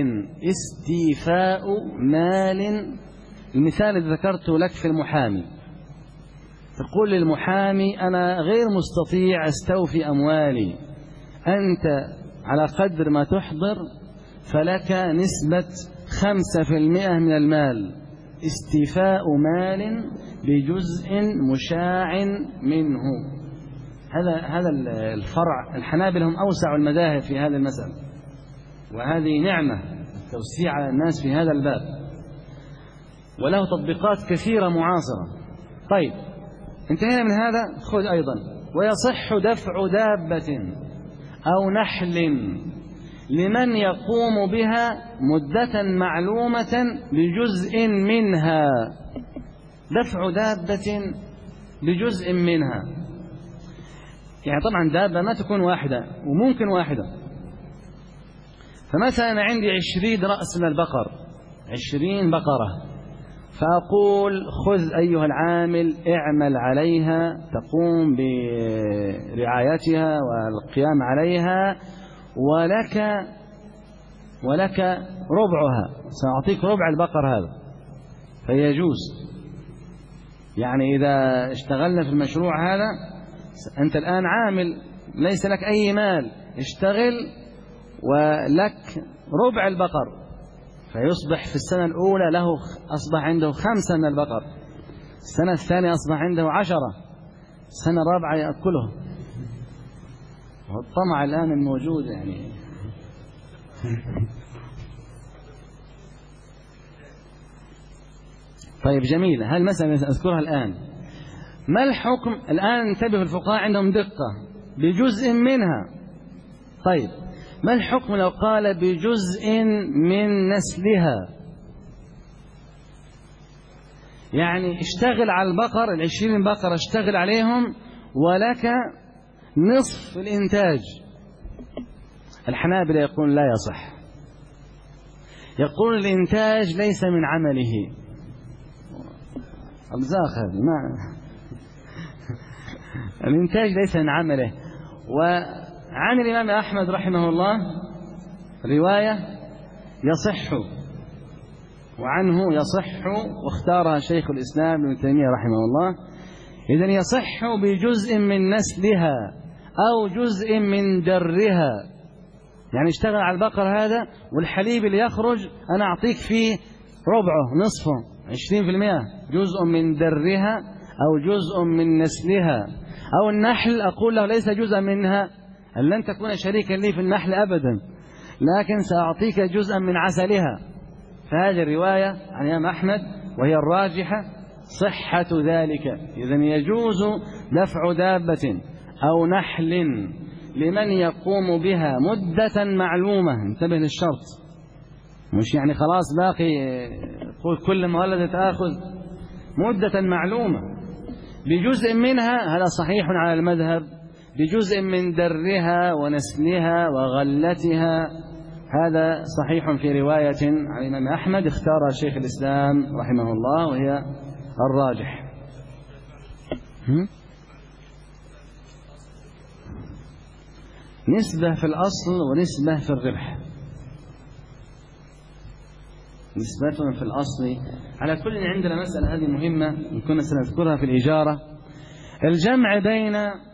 مال. المثال الذي ذكرته لك في المحامي، تقول للمحامي أنا غير مستطيع أستوفي أموالي، أنت على قدر ما تحضر فلك نسبة 5% من المال، استيفاء مال بجزء مشاع منه. هذا الفرع. الحنابلة هم أوسع المذاهب في هذا المسألة، وهذه نعمة التوسيع على الناس في هذا الباب، وله تطبيقات كثيرة معاصرة. طيب، انتهينا من هذا. خذ أيضا ويصح دفع دابة أو نحل لمن يقوم بها مدة معلومة بجزء منها. دفع دابة بجزء منها، يعني طبعا دابة ما تكون واحدة، وممكن واحدة. فمثلا أنا عندي 20 رأس من البقر، 20 بقرة، فأقول خذ أيها العامل اعمل عليها، تقوم برعايتها والقيام عليها، ولك ربعها، سأعطيك ربع البقر هذا. فيجوز، يعني إذا اشتغلنا في المشروع هذا، أنت الآن عامل ليس لك أي مال، اشتغل ولك ربع البقر، فيصبح في السنة الأولى له أصبح عنده 5 من البقر، السنة الثانية أصبح عنده 10، السنة الرابعة يأكله. والطمع الآن الموجود يعني. طيب جميل، هل مسألة أذكرها الآن. ما الحكم الآن؟ انتبه، الفقهاء عندهم دقة بجزء منها. طيب ما الحكم لو قال بجزء من نسلها؟ يعني اشتغل على البقر، 20 بقرة اشتغل عليهم ولك نصف الإنتاج. الحنابلة يقول لا يصح، يقول الإنتاج ليس من عمله. أبزاخ هذه ما الإنتاج ليس من عمله. وعن الإمام أحمد رحمه الله رواية يصح، وعنه يصح، واختارها شيخ الإسلام ابن تيمية رحمه الله. إذن يصح بجزء من نسلها أو جزء من درها. يعني اشتغل على البقر هذا، والحليب اللي يخرج أنا أعطيك فيه ربعه، نصفه، 20%، جزء من درها أو جزء من نسلها. أو النحل أقول له ليس جزء منها، لن تكون شريكا لي في النحل أبدا، لكن سأعطيك جزءا من عسلها. فهذه الرواية عن الإمام أحمد وهي الراجحة صحة ذلك. إذن يجوز دفع دابة أو نحل لمن يقوم بها مدة معلومة. انتبه للشرط، مش يعني خلاص باقي كل ما ولدت آخذ، مدة معلومة. بجزء منها، هذا صحيح على المذهب، بجزء من درها ونسلها وغلتها، هذا صحيح في رواية عن الإمام أحمد اختار شيخ الإسلام رحمه الله وهي الراجح. نسبة في الأصل ونسبة في الربح. نسبة في الأصل على كل. عندنا مسألة هذه مهمة كنا سنذكرها في الإجارة. الجمع بين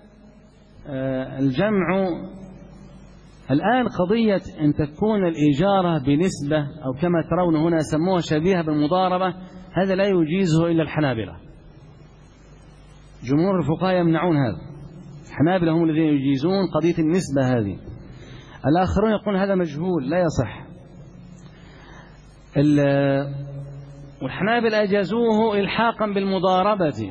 الجمع الآن قضية أن تكون الإجارة بنسبة أو كما ترون هنا سموها شبيهة بالمضاربة، هذا لا يجيزه إلا الحنابلة. جمهور الفقهاء يمنعون هذا، الحنابلة هم الذين يجيزون قضية النسبة هذه، الآخرون يقولون هذا مجهول لا يصح. والحنابلة أجازوه إلحاقا بالمضاربة.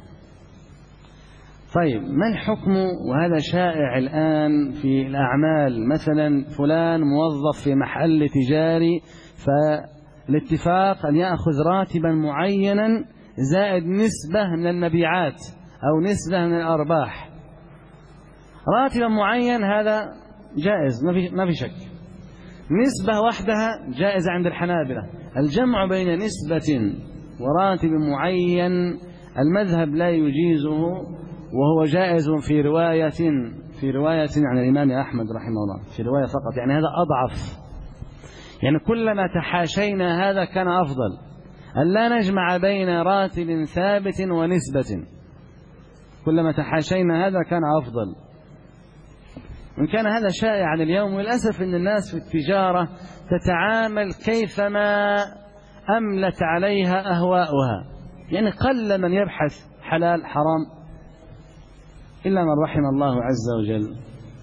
طيب ما الحكم؟ وهذا شائع الآن في الأعمال، مثلا فلان موظف في محل تجاري، فالاتفاق أن يأخذ راتبا معينا زائد نسبة من المبيعات أو نسبة من الأرباح. راتبا معين هذا جائز ما في شك، نسبة وحدها جائزة عند الحنابلة. الجمع بين نسبة وراتب معين المذهب لا يجيزه، وهو جائز في رواية عن الإمام أحمد رحمه الله، في رواية فقط. يعني هذا أضعف، يعني كلما تحاشينا هذا كان أفضل، أن لا نجمع بين راتب ثابت ونسبة. كلما تحاشينا هذا كان أفضل. وإن كان هذا شائعا اليوم، وللأسف أن الناس في التجارة تتعامل كيفما أملت عليها أهواؤها، يعني قل من يبحث حلال حرام إلا من رحم الله عز وجل.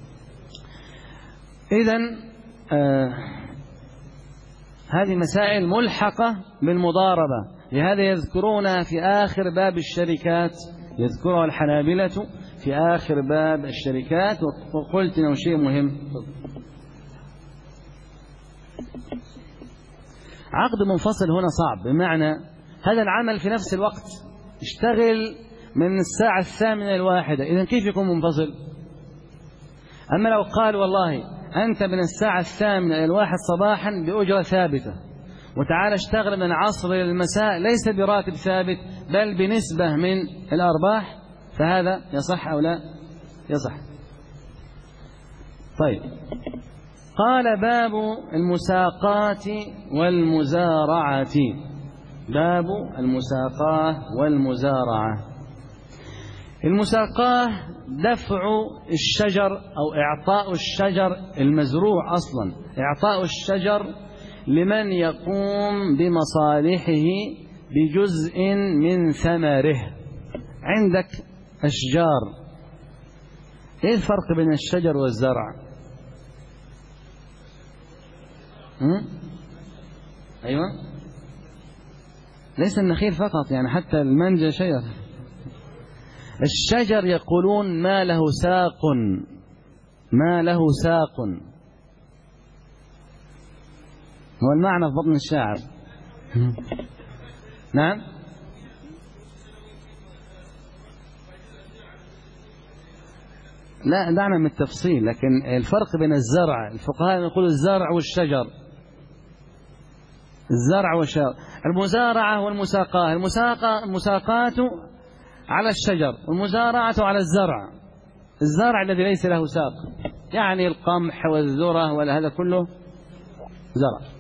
إذن هذه مسائل ملحقة بالمضاربة، لهذا يذكرونها في آخر باب الشركات، يذكرها الحنابلة في آخر باب الشركات. وقلت إنه شيء مهم، عقد منفصل هنا صعب، بمعنى هذا العمل في نفس الوقت، اشتغل من الساعة 8:01، إذن كيف يكون منفصل؟ أما لو قال والله أنت من الساعة 8:01 صباحا بأجرة ثابتة، وتعالى اشتغل من العصر إلى المساء ليس براتب ثابت بل بنسبة من الأرباح، فهذا يصح أو لا يصح؟ طيب، قال باب المساقات والمزارعة. باب المساقات والمزارعة. المساقاه دفع الشجر أو إعطاء الشجر المزروع، أصلا إعطاء الشجر لمن يقوم بمصالحه بجزء من ثمره. عندك أشجار، إيه الفرق بين الشجر والزرع؟ أيوة، ليس النخيل فقط، يعني حتى المانجا شجر. الشجر يقولون ما له ساق، ما له ساق، هو المعنى في بطن الشاعر. نعم. لا دعنا من التفصيل، لكن الفرق بين الزرع، الفقهاء يقولوا الزرع والشجر، الزرع والشجر، المزارعة والمساقاة، المساقات على الشجر والمزارعة على الزرع. الزرع الذي ليس له ساق، يعني القمح والذرة ولا هذا كله زرع.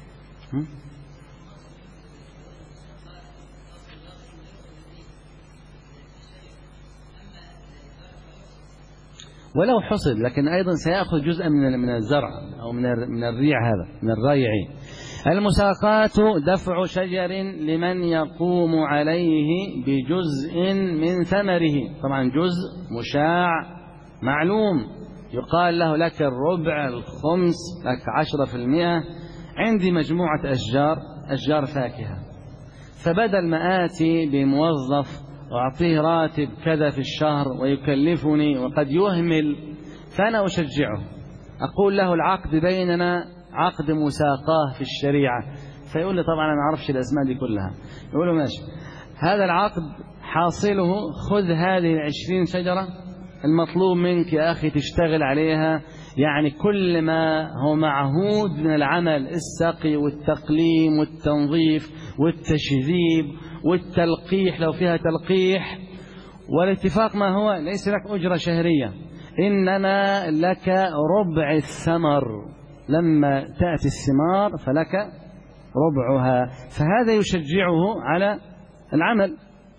ولو حصد، لكن أيضا سيأخذ جزءا من الزرع أو من الريع، هذا من الريع. المساقات دفع شجر لمن يقوم عليه بجزء من ثمره، طبعا جزء مشاع معلوم، يقال له لك الربع، الخمس، لك 10%. عندي مجموعة أشجار فاكهة، فبدل ما آتي بموظف وأعطيه راتب كذا في الشهر ويكلفني وقد يهمل، فأنا أشجعه، أقول له العقد بيننا عقد مساقاه في الشريعة، فيقول لي طبعا أنا ما أعرفش الأسماء دي كلها، يقول له ماشي، هذا العقد حاصله خذ هذه 20 شجرة، المطلوب منك يا أخي تشتغل عليها، يعني كل ما هو معهود من العمل، السقي والتقليم والتنظيف والتشذيب والتلقيح لو فيها تلقيح، والاتفاق ما هو ليس لك أجرة شهرية، إنما لك ربع الثمر، لما تأتي الثمار فلك ربعها، فهذا يشجعه على العمل.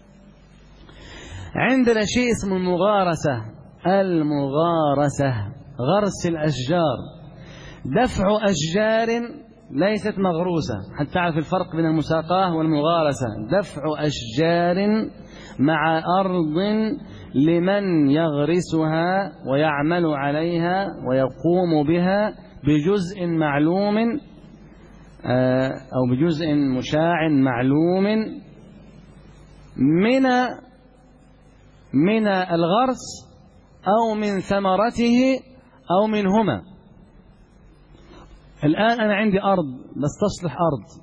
عندنا شيء اسمه المغارسة، غرس الأشجار، دفع أشجار ليست مغروسة، حتى تعرف الفرق بين المساقاة والمغارسة، دفع أشجار مع أرض لمن يغرسها ويعمل عليها ويقوم بها بجزء معلوم أو بجزء مشاع معلوم من الغرس أو من ثمرته أو منهما. الآن أنا عندي أرض بس تصلح أرض،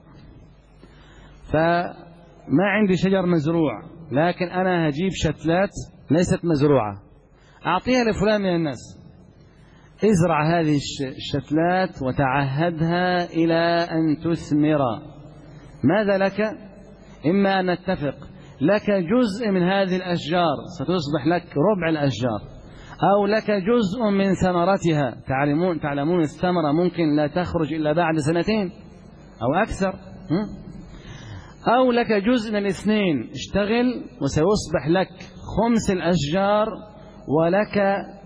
فما عندي شجر مزروع، لكن أنا هجيب شتلات ليست مزروعة أعطيها لفلان من الناس، ازرع هذه الشتلات وتعهدها إلى أن تثمر. ماذا لك؟ إما أن نتفق لك جزء من هذه الأشجار ستصبح لك ربع الأشجار، أو لك جزء من ثمرتها، تعلمون الثمرة ممكن لا تخرج إلا بعد 2 أو أكثر، أو لك جزء من الاثنين، اشتغل وسيصبح لك 5 الأشجار ولك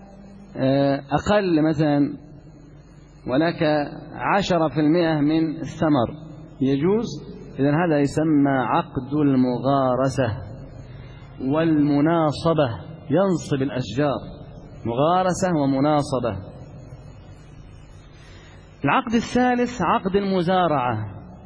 أقل مثلا، ولك 10% من الثمر، يجوز. إذن هذا يسمى عقد المغارسة والمناصبة، ينصب الأشجار، مغارسة ومناصبة. العقد الثالث عقد المزارعة،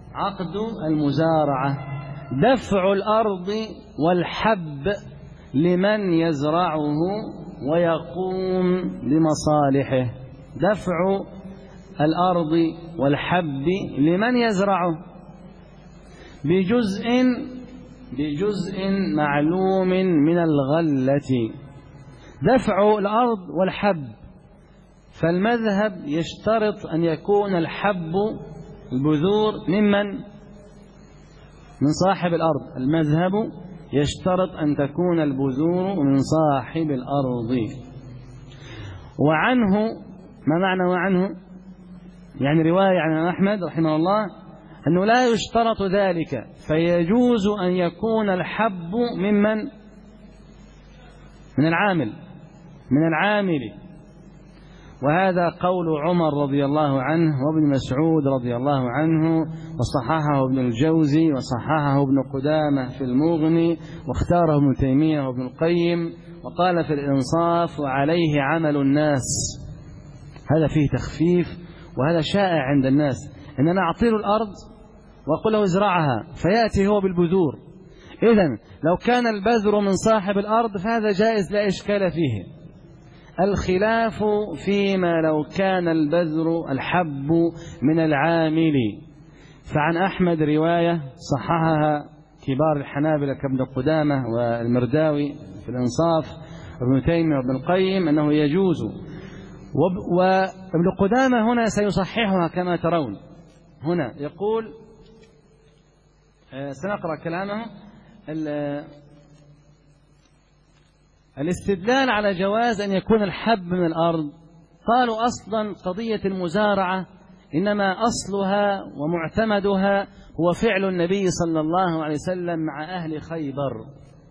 دفع الأرض والحب لمن يزرعه ويقوم بمصالحه، دفع الأرض والحب لمن يزرعه بجزء معلوم من الغلة. دفع الأرض والحب، فالمذهب يشترط أن يكون الحب البذور من صاحب الأرض، المذهب يشترط أن تكون البذور من صاحب الأرض. وعنه، ما معنى وعنه؟ يعني رواية عن أحمد رحمه الله أنه لا يشترط ذلك، فيجوز أن يكون الحب من العامل. وهذا قول عمر رضي الله عنه وابن مسعود رضي الله عنه، وصححه ابن الجوزي وصححه ابن قدامة في المغني، واختاره ابن تيمية وابن القيم، وقال في الإنصاف وعليه عمل الناس. هذا فيه تخفيف، وهذا شائع عند الناس، أن أنا أعطي له الأرض وأقول له ازرعها فيأتي هو بالبذور. إذن لو كان البذر من صاحب الأرض فهذا جائز لا إشكال فيه. الخلاف فيما لو كان البذر الحب من العامل. فعن أحمد رواية صححها كبار الحنابلة كابن قدامة والمرداوي في الإنصاف ابن تيمية وابن القيم أنه يجوز، وابن قدامة هنا سيصححها كما ترون. هنا يقول سنقرأ كلامه. الاستدلال على جواز أن يكون الحب من الأرض، قالوا أصلا قضية المزارعة إنما أصلها ومعتمدها هو فعل النبي صلى الله عليه وسلم مع أهل خيبر.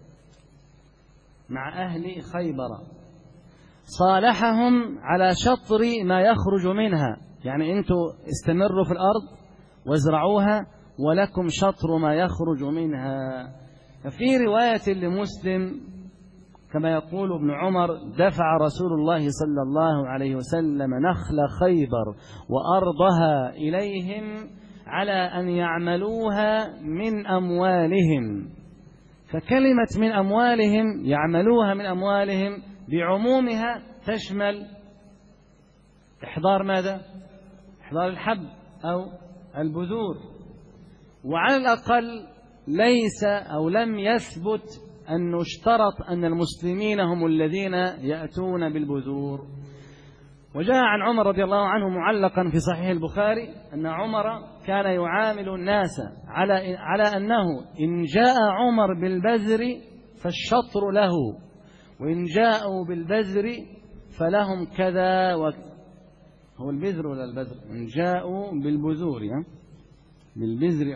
صالحهم على شطر ما يخرج منها، يعني أنتم استمروا في الأرض وازرعوها ولكم شطر ما يخرج منها. ففي رواية لمسلم كما يقول ابن عمر: دفع رسول الله صلى الله عليه وسلم نخل خيبر وأرضها إليهم على أن يعملوها من أموالهم. فكلمة من أموالهم، يعملوها من أموالهم، بعمومها تشمل إحضار ماذا؟ إحضار الحب أو البذور. وعلى الأقل ليس أو لم يثبت أن اشترط أن المسلمين هم الذين يأتون بالبذور. وجاء عن عمر رضي الله عنه معلقا في صحيح البخاري أن عمر كان يعامل الناس على أنه إن جاء عمر بالبذر فالشطر له، وإن جاءوا بالبذر فلهم كذا هو البذر ولا البذر؟ إن جاءوا بالبذور بالبذر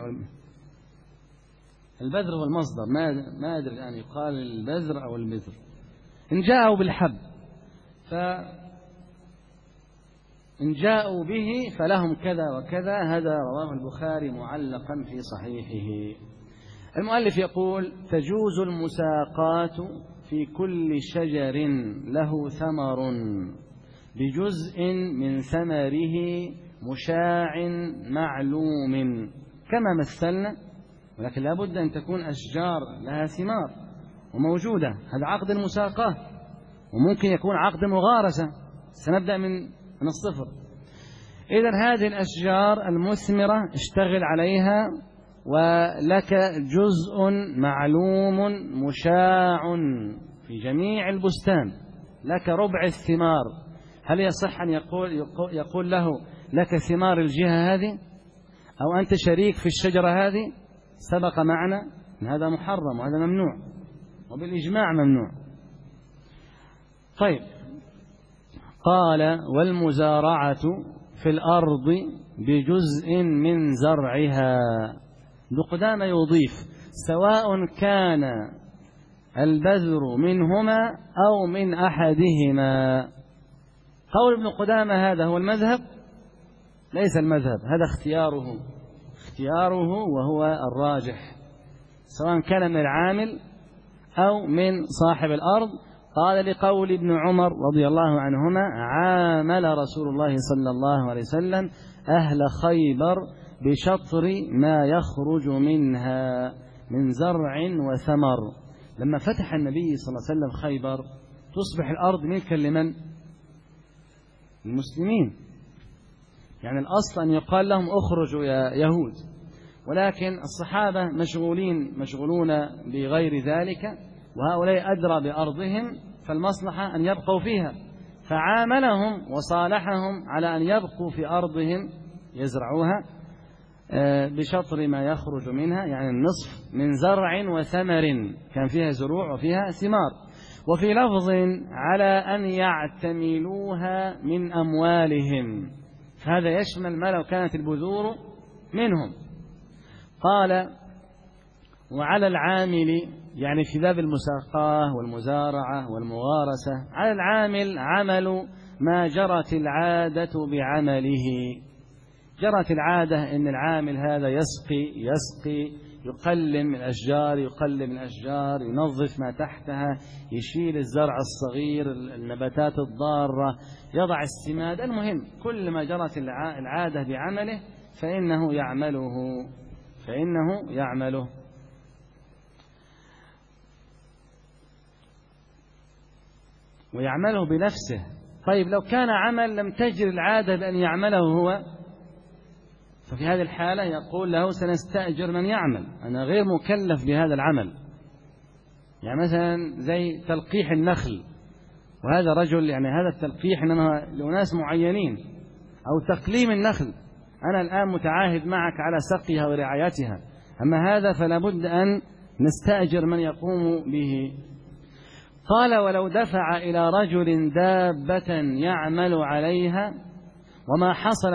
البذر هو المصدر، ما أدري الآن يقال البذر أو البذر. إن جاءوا بالحب إن جاءوا به فلهم كذا وكذا. هذا رواه البخاري معلقا في صحيحه. المؤلف يقول: تجوز المساقات في كل شجر له ثمر بجزء من ثمره مشاع معلوم كما مثلنا، ولكن لا بد أن تكون أشجار لها ثمار وموجودة. هذا عقد المساقات، وممكن يكون عقد مغارسة، سنبدأ من الصفر. إذن هذه الأشجار المثمرة اشتغل عليها، ولك جزء معلوم مشاع في جميع البستان، لك ربع الثمار. هل يصح أن يقول له لك ثمار الجهة هذه، أو أنت شريك في الشجرة هذه؟ سبق معنا أن هذا محرم وهذا ممنوع، وبالإجماع ممنوع. طيب، قال: والمزارعة في الأرض بجزء من زرعها. ابن قدامة يضيف: سواء كان البذر منهما أو من أحدهما. قول ابن قدامة هذا هو المذهب؟ ليس المذهب، هذا اختياره وهو الراجح، سواء كان من العامل أو من صاحب الأرض. قال: لقول ابن عمر رضي الله عنهما: عامل رسول الله صلى الله عليه وسلم أهل خيبر بشطر ما يخرج منها من زرع وثمر. لما فتح النبي صلى الله عليه وسلم خيبر تصبح الأرض ملكا لمن؟ المسلمين. يعني الأصل أن يقال لهم اخرجوا يا يهود، ولكن الصحابة مشغولون بغير ذلك، وهؤلاء أدرى بأرضهم، فالمصلحة أن يبقوا فيها، فعاملهم وصالحهم على أن يبقوا في أرضهم يزرعوها بشطر ما يخرج منها، يعني النصف من زرع وثمر، كان فيها زروع وفيها ثمار. وفي لفظ: على أن يعتملوها من أموالهم، فهذا يشمل ما لو كانت البذور منهم. قال: وعلى العامل، يعني في باب المساقاه والمزارعة والمغارسة، على العامل عمل ما جرت العادة بعمله. جرت العادة أن العامل هذا يسقي يقلم من الأشجار، ينظف ما تحتها، يشيل الزرع الصغير، النباتات الضارة، يضع السماد. المهم كل ما جرت العادة بعمله فإنه يعمله. فإنه يعمله. ويعمله بنفسه. طيب لو كان عمل لم تجر العادة بأن يعمله هو، ففي هذه الحالة يقول له سنستأجر من يعمل، أنا غير مكلف بهذا العمل. يعني مثلا زي تلقيح النخل، وهذا رجل يعني هذا التلقيح إنما لناس معينين، أو تقليم النخل، أنا الآن متعاهد معك على سقيها ورعايتها، أما هذا فلا بد أن نستأجر من يقوم به. قال ولو دفع إلى رجل دابة يعمل عليها وما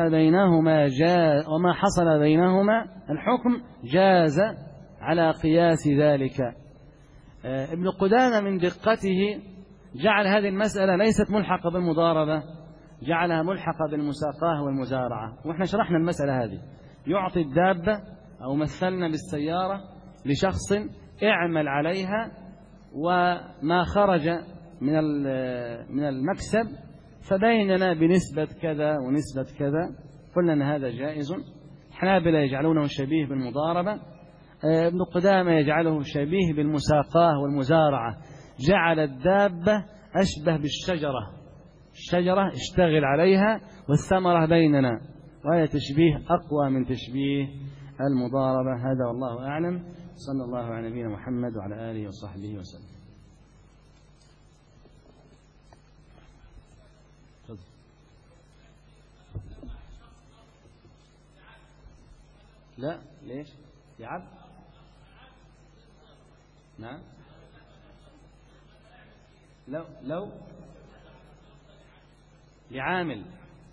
حصل بينهما الحكم جاز على قياس ذلك. ابن قدامة من دقته جعل هذه المسألة ليست ملحقة بالمضاربة، جعلها ملحقة بالمساقاة والمزارعة. وإحنا شرحنا المسألة هذه، يعطي الدابة أو مثلنا بالسيارة لشخص اعمل عليها، وما خرج من المكسب فبيننا بنسبة كذا ونسبة كذا، قلنا أن هذا جائز. الحنابلة يجعلونه شبيه بالمضاربة، ابن قدامة يجعله شبيه بالمساقاة والمزارعة، جعل الدابة أشبه بالشجرة، الشجرة اشتغل عليها والثمرة بيننا، وهذا تشبيه أقوى من تشبيه المضاربة. هذا والله أعلم. صلى الله على نبينا محمد وعلى آله وصحبه وسلم. لا ليش يعب؟ نعم لو لعامل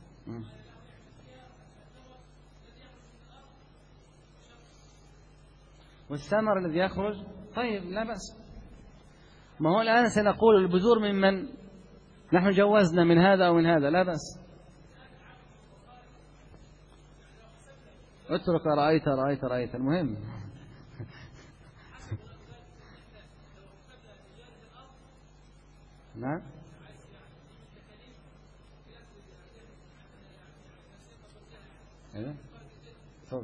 والثمر الذي يخرج، طيب لا بأس. ما هو الآن سنقول البذور ممن نحن جوزنا من هذا أو من هذا، لا بأس. اترك رأيت المهم. نعم ايوه صوت.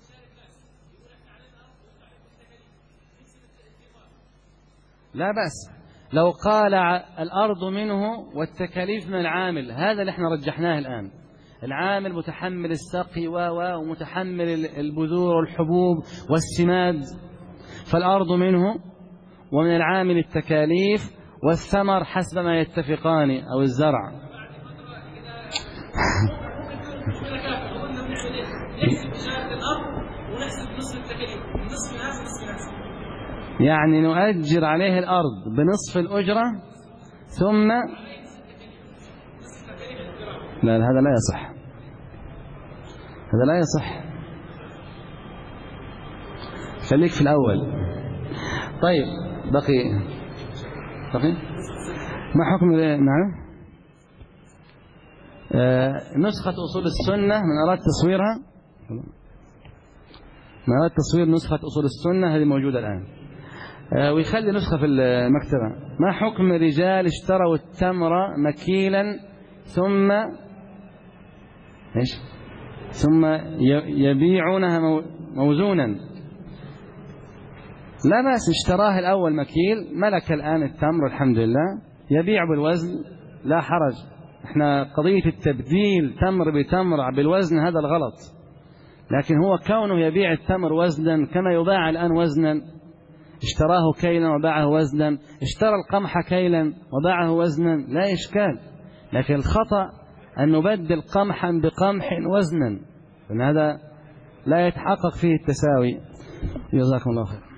لا بأس لو قال الأرض منه والتكاليف من العامل، هذا اللي احنا رجحناه الآن. العامل متحمل السقي ومتحمل البذور والحبوب والسماد، فالأرض منه ومن العامل التكاليف والثمر حسب ما يتفقان أو الزرع. يعني نؤجر عليه الأرض بنصف الأجرة ثم لا هذا لا يصح، هذا لا يصح، خليك في الأول. طيب بقي ما حكم نعم نسخة أصول السنة من أراد تصويرها، من أراد تصوير نسخة أصول السنة هذه موجودة الآن، ويخلي نسخة في المكتبة. ما حكم رجال اشتروا التمر مكيلا ثم يبيعونها موزونا؟ لا بأس، اشتراه الأول مكيل، ملك الآن التمر الحمد لله، يبيع بالوزن لا حرج. احنا قضية التبديل تمر بتمر بالوزن هذا الغلط، لكن هو كونه يبيع التمر وزنا كما يباع الآن وزنا، اشتراه كيلا وباعه وزنا، اشترى القمح كيلا وباعه وزنا، لا إشكال. لكن الخطأ أن نبدل قمحا بقمح وزنا، فهذا لا يتحقق فيه التساوي. جزاكم الله خير.